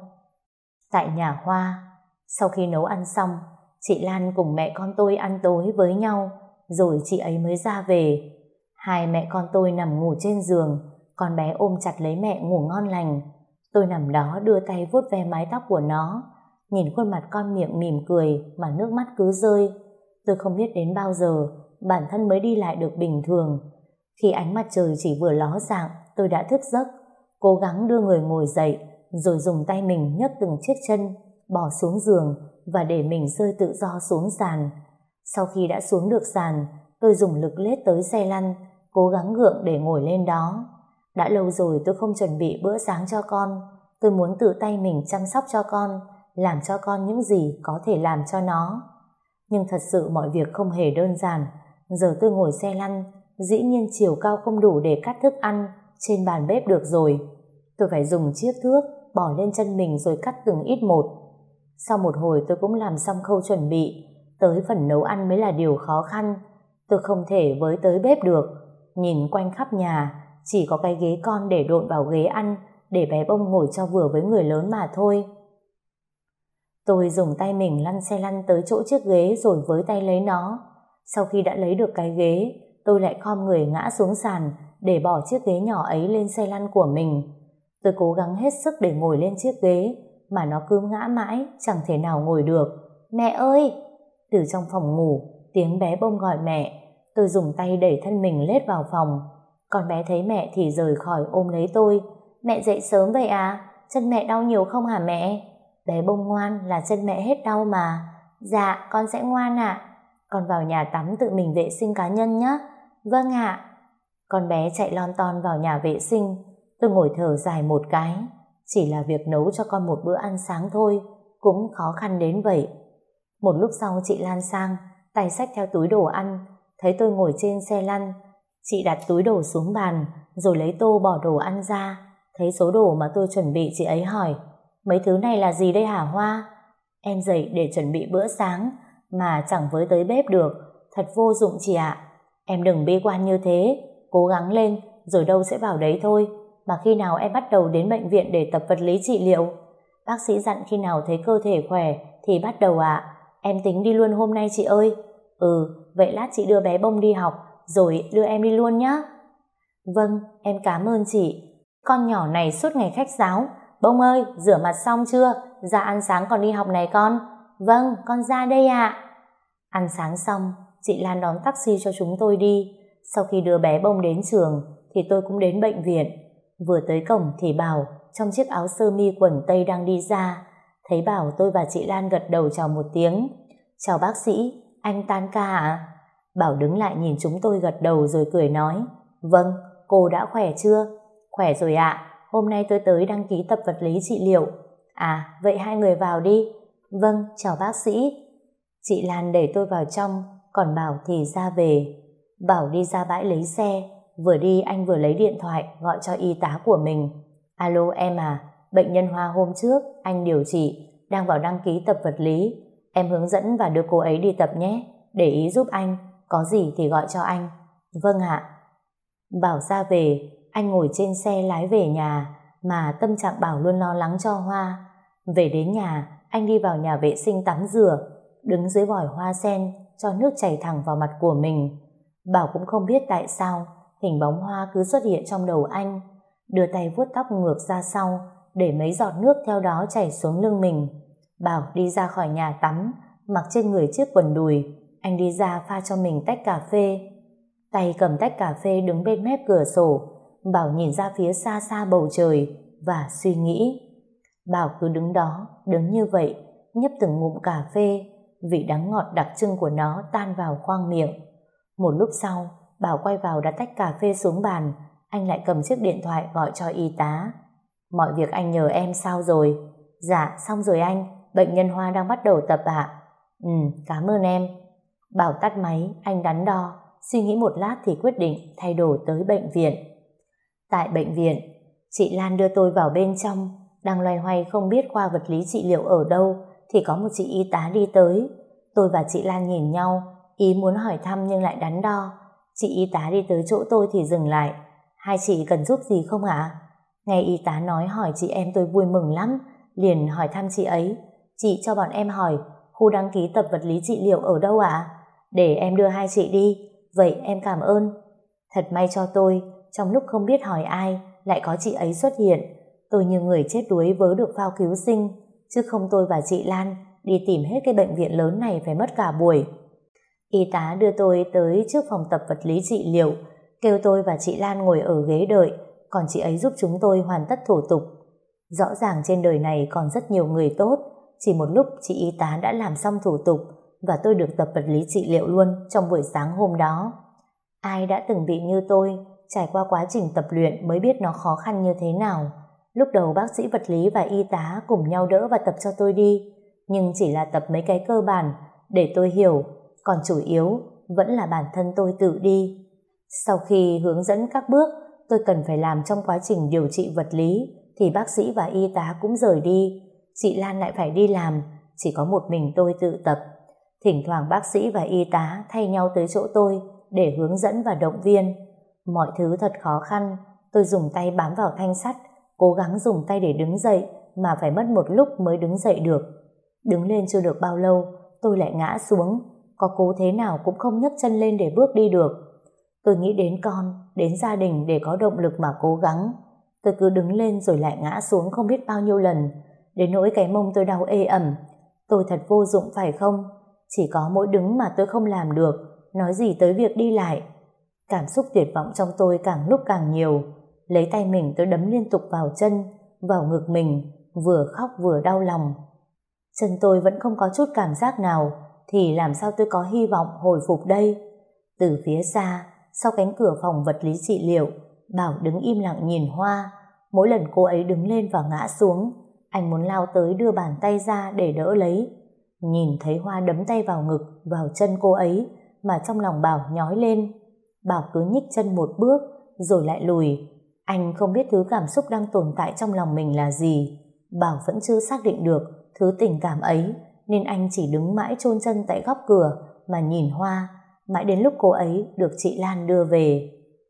Tại nhà Hoa, sau khi nấu ăn xong, chị Lan cùng mẹ con tôi ăn tối với nhau, rồi chị ấy mới ra về. Hai mẹ con tôi nằm ngủ trên giường, con bé ôm chặt lấy mẹ ngủ ngon lành. Tôi nằm đó đưa tay vuốt ve mái tóc của nó, nhìn khuôn mặt con miệng mỉm cười mà nước mắt cứ rơi. Tôi không biết đến bao giờ bản thân mới đi lại được bình thường. Khi ánh mặt trời chỉ vừa ló dạng, tôi đã thức giấc, cố gắng đưa người ngồi dậy, rồi dùng tay mình nhấc từng chiếc chân, bỏ xuống giường và để mình rơi tự do xuống sàn. Sau khi đã xuống được sàn, tôi dùng lực lết tới xe lăn, cố gắng gượng để ngồi lên đó. Đã lâu rồi tôi không chuẩn bị bữa sáng cho con. Tôi muốn tự tay mình chăm sóc cho con, làm cho con những gì có thể làm cho nó. Nhưng thật sự mọi việc không hề đơn giản. Giờ tôi ngồi xe lăn, dĩ nhiên chiều cao không đủ để cắt thức ăn trên bàn bếp được rồi. Tôi phải dùng chiếc thước bỏ lên chân mình rồi cắt từng ít một. Sau một hồi tôi cũng làm xong khâu chuẩn bị, tới phần nấu ăn mới là điều khó khăn. Tôi không thể với tới bếp được. Nhìn quanh khắp nhà, chỉ có cái ghế con để độn vào ghế ăn, để bé Bông ngồi cho vừa với người lớn mà thôi. Tôi dùng tay mình lăn xe lăn tới chỗ chiếc ghế rồi với tay lấy nó. Sau khi đã lấy được cái ghế, tôi lại khom người ngã xuống sàn để bỏ chiếc ghế nhỏ ấy lên xe lăn của mình. Tôi cố gắng hết sức để ngồi lên chiếc ghế, mà nó cứ ngã mãi, chẳng thể nào ngồi được. Mẹ ơi! Từ trong phòng ngủ, tiếng bé Bông gọi mẹ. Tôi dùng tay đẩy thân mình lết vào phòng. Con bé thấy mẹ thì rời khỏi ôm lấy tôi. Mẹ dậy sớm vậy à? Chân mẹ đau nhiều không hả mẹ? Bé Bông ngoan, là chân mẹ hết đau mà. Dạ, con sẽ ngoan ạ. Con vào nhà tắm tự mình vệ sinh cá nhân nhé. Vâng ạ. Con bé chạy lon ton vào nhà vệ sinh. Tôi ngồi thở dài một cái. Chỉ là việc nấu cho con một bữa ăn sáng thôi, cũng khó khăn đến vậy. Một lúc sau chị Lan sang, tay xách theo túi đồ ăn. Thấy tôi ngồi trên xe lăn, chị đặt túi đồ xuống bàn, rồi lấy tô bỏ đồ ăn ra. Thấy số đồ mà tôi chuẩn bị, chị ấy hỏi: mấy thứ này là gì đây hả Hoa? Em dậy để chuẩn bị bữa sáng mà chẳng với tới bếp được, thật vô dụng chị ạ. Em đừng bi quan như thế, cố gắng lên rồi đâu sẽ vào đấy thôi. Mà khi nào em bắt đầu đến bệnh viện để tập vật lý trị liệu? Bác sĩ dặn khi nào thấy cơ thể khỏe thì bắt đầu ạ. Em tính đi luôn hôm nay chị ơi. Ừ, vậy lát chị đưa bé Bông đi học rồi đưa em đi luôn nhé. Vâng, em cảm ơn chị. Con nhỏ này suốt ngày khách sáo. Bông ơi, rửa mặt xong chưa? Ra ăn sáng còn đi học này con. Vâng, con ra đây ạ. Ăn sáng xong, chị Lan đón taxi cho chúng tôi đi. Sau khi đưa bé Bông đến trường thì tôi cũng đến bệnh viện. Vừa tới cổng thì Bảo trong chiếc áo sơ mi quần tây đang đi ra. Thấy Bảo, tôi và chị Lan gật đầu chào một tiếng. Chào bác sĩ, anh tan ca ạ? Bảo đứng lại nhìn chúng tôi gật đầu rồi cười nói: vâng, cô đã khỏe chưa? Khỏe rồi ạ, hôm nay tôi tới đăng ký tập vật lý trị liệu. À, vậy hai người vào đi. Vâng, chào bác sĩ. Chị Lan đẩy tôi vào trong, còn Bảo thì ra về. Bảo đi ra bãi lấy xe, vừa đi anh vừa lấy điện thoại gọi cho y tá của mình. Alo em à, bệnh nhân Hoa hôm trước anh điều trị đang vào đăng ký tập vật lý. Em hướng dẫn và đưa cô ấy đi tập nhé, để ý giúp anh, có gì thì gọi cho anh. Vâng ạ. Bảo ra về, anh ngồi trên xe lái về nhà, mà tâm trạng Bảo luôn lo lắng cho Hoa. Về đến nhà, anh đi vào nhà vệ sinh tắm rửa, đứng dưới vòi hoa sen cho nước chảy thẳng vào mặt của mình. Bảo cũng không biết tại sao hình bóng Hoa cứ xuất hiện trong đầu anh, đưa tay vuốt tóc ngược ra sau để mấy giọt nước theo đó chảy xuống lưng mình. Bảo đi ra khỏi nhà tắm, mặc trên người chiếc quần đùi. Anh đi ra pha cho mình tách cà phê. Tay cầm tách cà phê đứng bên mép cửa sổ. Bảo nhìn ra phía xa xa bầu trời và suy nghĩ. Bảo cứ đứng đó, đứng như vậy, nhấp từng ngụm cà phê, vị đắng ngọt đặc trưng của nó tan vào khoang miệng. Một lúc sau, Bảo quay vào đặt tách cà phê xuống bàn. Anh lại cầm chiếc điện thoại gọi cho y tá. Mọi việc anh nhờ em sao rồi? Dạ, xong rồi anh. Bệnh nhân Hoa đang bắt đầu tập ạ. Ừ, cảm ơn em. Bảo tắt máy, anh đắn đo. Suy nghĩ một lát thì quyết định thay đổi tới bệnh viện. Tại bệnh viện, chị Lan đưa tôi vào bên trong. Đang loay hoay không biết khoa vật lý trị liệu ở đâu thì có một chị y tá đi tới. Tôi và chị Lan nhìn nhau, ý muốn hỏi thăm nhưng lại đắn đo. Chị y tá đi tới chỗ tôi thì dừng lại. Hai chị cần giúp gì không ạ? Nghe y tá nói hỏi chị em tôi vui mừng lắm, liền hỏi thăm chị ấy. Chị cho bọn em hỏi, khu đăng ký tập vật lý trị liệu ở đâu ạ? Để em đưa hai chị đi. Vậy em cảm ơn. Thật may cho tôi, trong lúc không biết hỏi ai, lại có chị ấy xuất hiện. Tôi như người chết đuối vớ được phao cứu sinh, chứ không tôi và chị Lan đi tìm hết cái bệnh viện lớn này phải mất cả buổi. Y tá đưa tôi tới trước phòng tập vật lý trị liệu, kêu tôi và chị Lan ngồi ở ghế đợi, còn chị ấy giúp chúng tôi hoàn tất thủ tục. Rõ ràng trên đời này còn rất nhiều người tốt, chỉ một lúc chị y tá đã làm xong thủ tục và tôi được tập vật lý trị liệu luôn trong buổi sáng hôm đó. Ai đã từng bị như tôi, trải qua quá trình tập luyện mới biết nó khó khăn như thế nào. Lúc đầu bác sĩ vật lý và y tá cùng nhau đỡ và tập cho tôi đi, nhưng chỉ là tập mấy cái cơ bản để tôi hiểu, còn chủ yếu vẫn là bản thân tôi tự đi. Sau khi hướng dẫn các bước tôi cần phải làm trong quá trình điều trị vật lý thì bác sĩ và y tá cũng rời đi. Chị Lan lại phải đi làm, chỉ có một mình tôi tự tập. Thỉnh thoảng bác sĩ và y tá thay nhau tới chỗ tôi để hướng dẫn và động viên. Mọi thứ thật khó khăn, tôi dùng tay bám vào thanh sắt, cố gắng dùng tay để đứng dậy mà phải mất một lúc mới đứng dậy được. Đứng lên chưa được bao lâu, tôi lại ngã xuống, có cố thế nào cũng không nhấc chân lên để bước đi được. Tôi nghĩ đến con, đến gia đình để có động lực mà cố gắng. Tôi cứ đứng lên rồi lại ngã xuống không biết bao nhiêu lần, đến nỗi cái mông tôi đau ê ẩm. Tôi thật vô dụng phải không? Chỉ có mỗi đứng mà tôi không làm được, nói gì tới việc đi lại. Cảm xúc tuyệt vọng trong tôi càng lúc càng nhiều. Lấy tay mình tôi đấm liên tục vào chân, vào ngực mình, vừa khóc vừa đau lòng. Chân tôi vẫn không có chút cảm giác nào, thì làm sao tôi có hy vọng hồi phục đây? Từ phía xa, sau cánh cửa phòng vật lý trị liệu, Bảo đứng im lặng nhìn Hoa. Mỗi lần cô ấy đứng lên và ngã xuống, anh muốn lao tới đưa bàn tay ra để đỡ lấy. Nhìn thấy Hoa đấm tay vào ngực, vào chân cô ấy, mà trong lòng Bảo nhói lên. Bảo cứ nhích chân một bước, rồi lại lùi. Anh không biết thứ cảm xúc đang tồn tại trong lòng mình là gì. Bảo vẫn chưa xác định được thứ tình cảm ấy, nên anh chỉ đứng mãi chôn chân tại góc cửa mà nhìn Hoa, mãi đến lúc cô ấy được chị Lan đưa về.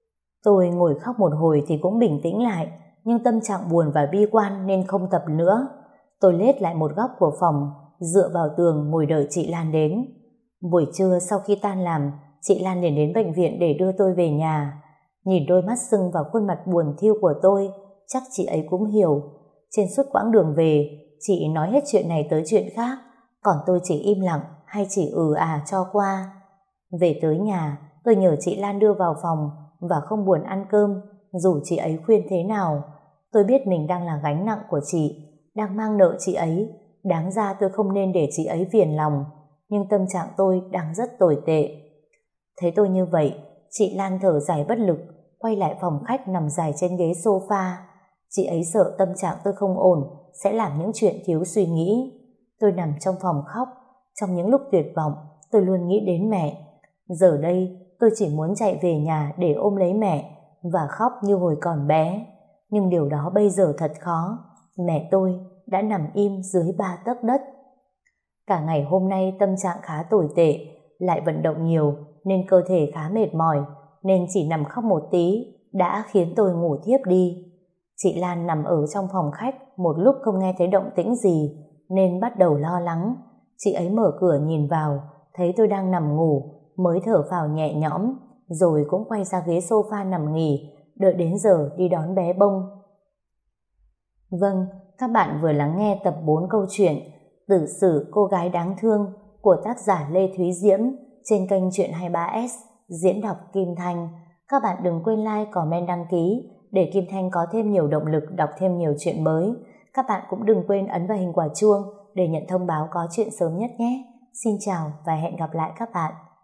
Tôi ngồi khóc một hồi thì cũng bình tĩnh lại, nhưng tâm trạng buồn và bi quan nên không tập nữa. Tôi lết lại một góc của phòng, dựa vào tường ngồi đợi chị Lan đến. Buổi trưa sau khi tan làm, chị Lan liền đến bệnh viện để đưa tôi về nhà. Nhìn đôi mắt sưng và khuôn mặt buồn thiu của tôi, chắc chị ấy cũng hiểu. Trên suốt quãng đường về, chị nói hết chuyện này tới chuyện khác, còn tôi chỉ im lặng hay chỉ ừ à cho qua. Về tới nhà, tôi nhờ chị Lan đưa vào phòng và không buồn ăn cơm, dù chị ấy khuyên thế nào. Tôi biết mình đang là gánh nặng của chị, đang mang nợ chị ấy. Đáng ra tôi không nên để chị ấy phiền lòng, nhưng tâm trạng tôi đang rất tồi tệ. Thấy tôi như vậy, chị Lan thở dài bất lực, quay lại phòng khách nằm dài trên ghế sofa. Chị ấy sợ tâm trạng tôi không ổn, sẽ làm những chuyện thiếu suy nghĩ. Tôi nằm trong phòng khóc. Trong những lúc tuyệt vọng, tôi luôn nghĩ đến mẹ. Giờ đây, tôi chỉ muốn chạy về nhà để ôm lấy mẹ và khóc như hồi còn bé. Nhưng điều đó bây giờ thật khó. Mẹ tôi đã nằm im dưới ba tấc đất. Cả ngày hôm nay tâm trạng khá tồi tệ, lại vận động nhiều nên cơ thể khá mệt mỏi, nên chỉ nằm khóc một tí đã khiến tôi ngủ thiếp đi. Chị Lan nằm ở trong phòng khách một lúc không nghe thấy động tĩnh gì nên bắt đầu lo lắng. Chị ấy mở cửa nhìn vào, thấy tôi đang nằm ngủ mới thở phào nhẹ nhõm, rồi cũng quay ra ghế sofa nằm nghỉ, đợi đến giờ đi đón bé Bông. Vâng, các bạn vừa lắng nghe tập bốn câu chuyện Tử sử cô gái đáng thương của tác giả Lê Thúy Diễm trên kênh Truyện hai mươi ba ét diễn đọc Kim Thanh. Các bạn đừng quên like, comment, đăng ký để Kim Thanh có thêm nhiều động lực đọc thêm nhiều chuyện mới. Các bạn cũng đừng quên ấn vào hình quả chuông để nhận thông báo có chuyện sớm nhất nhé. Xin chào và hẹn gặp lại các bạn.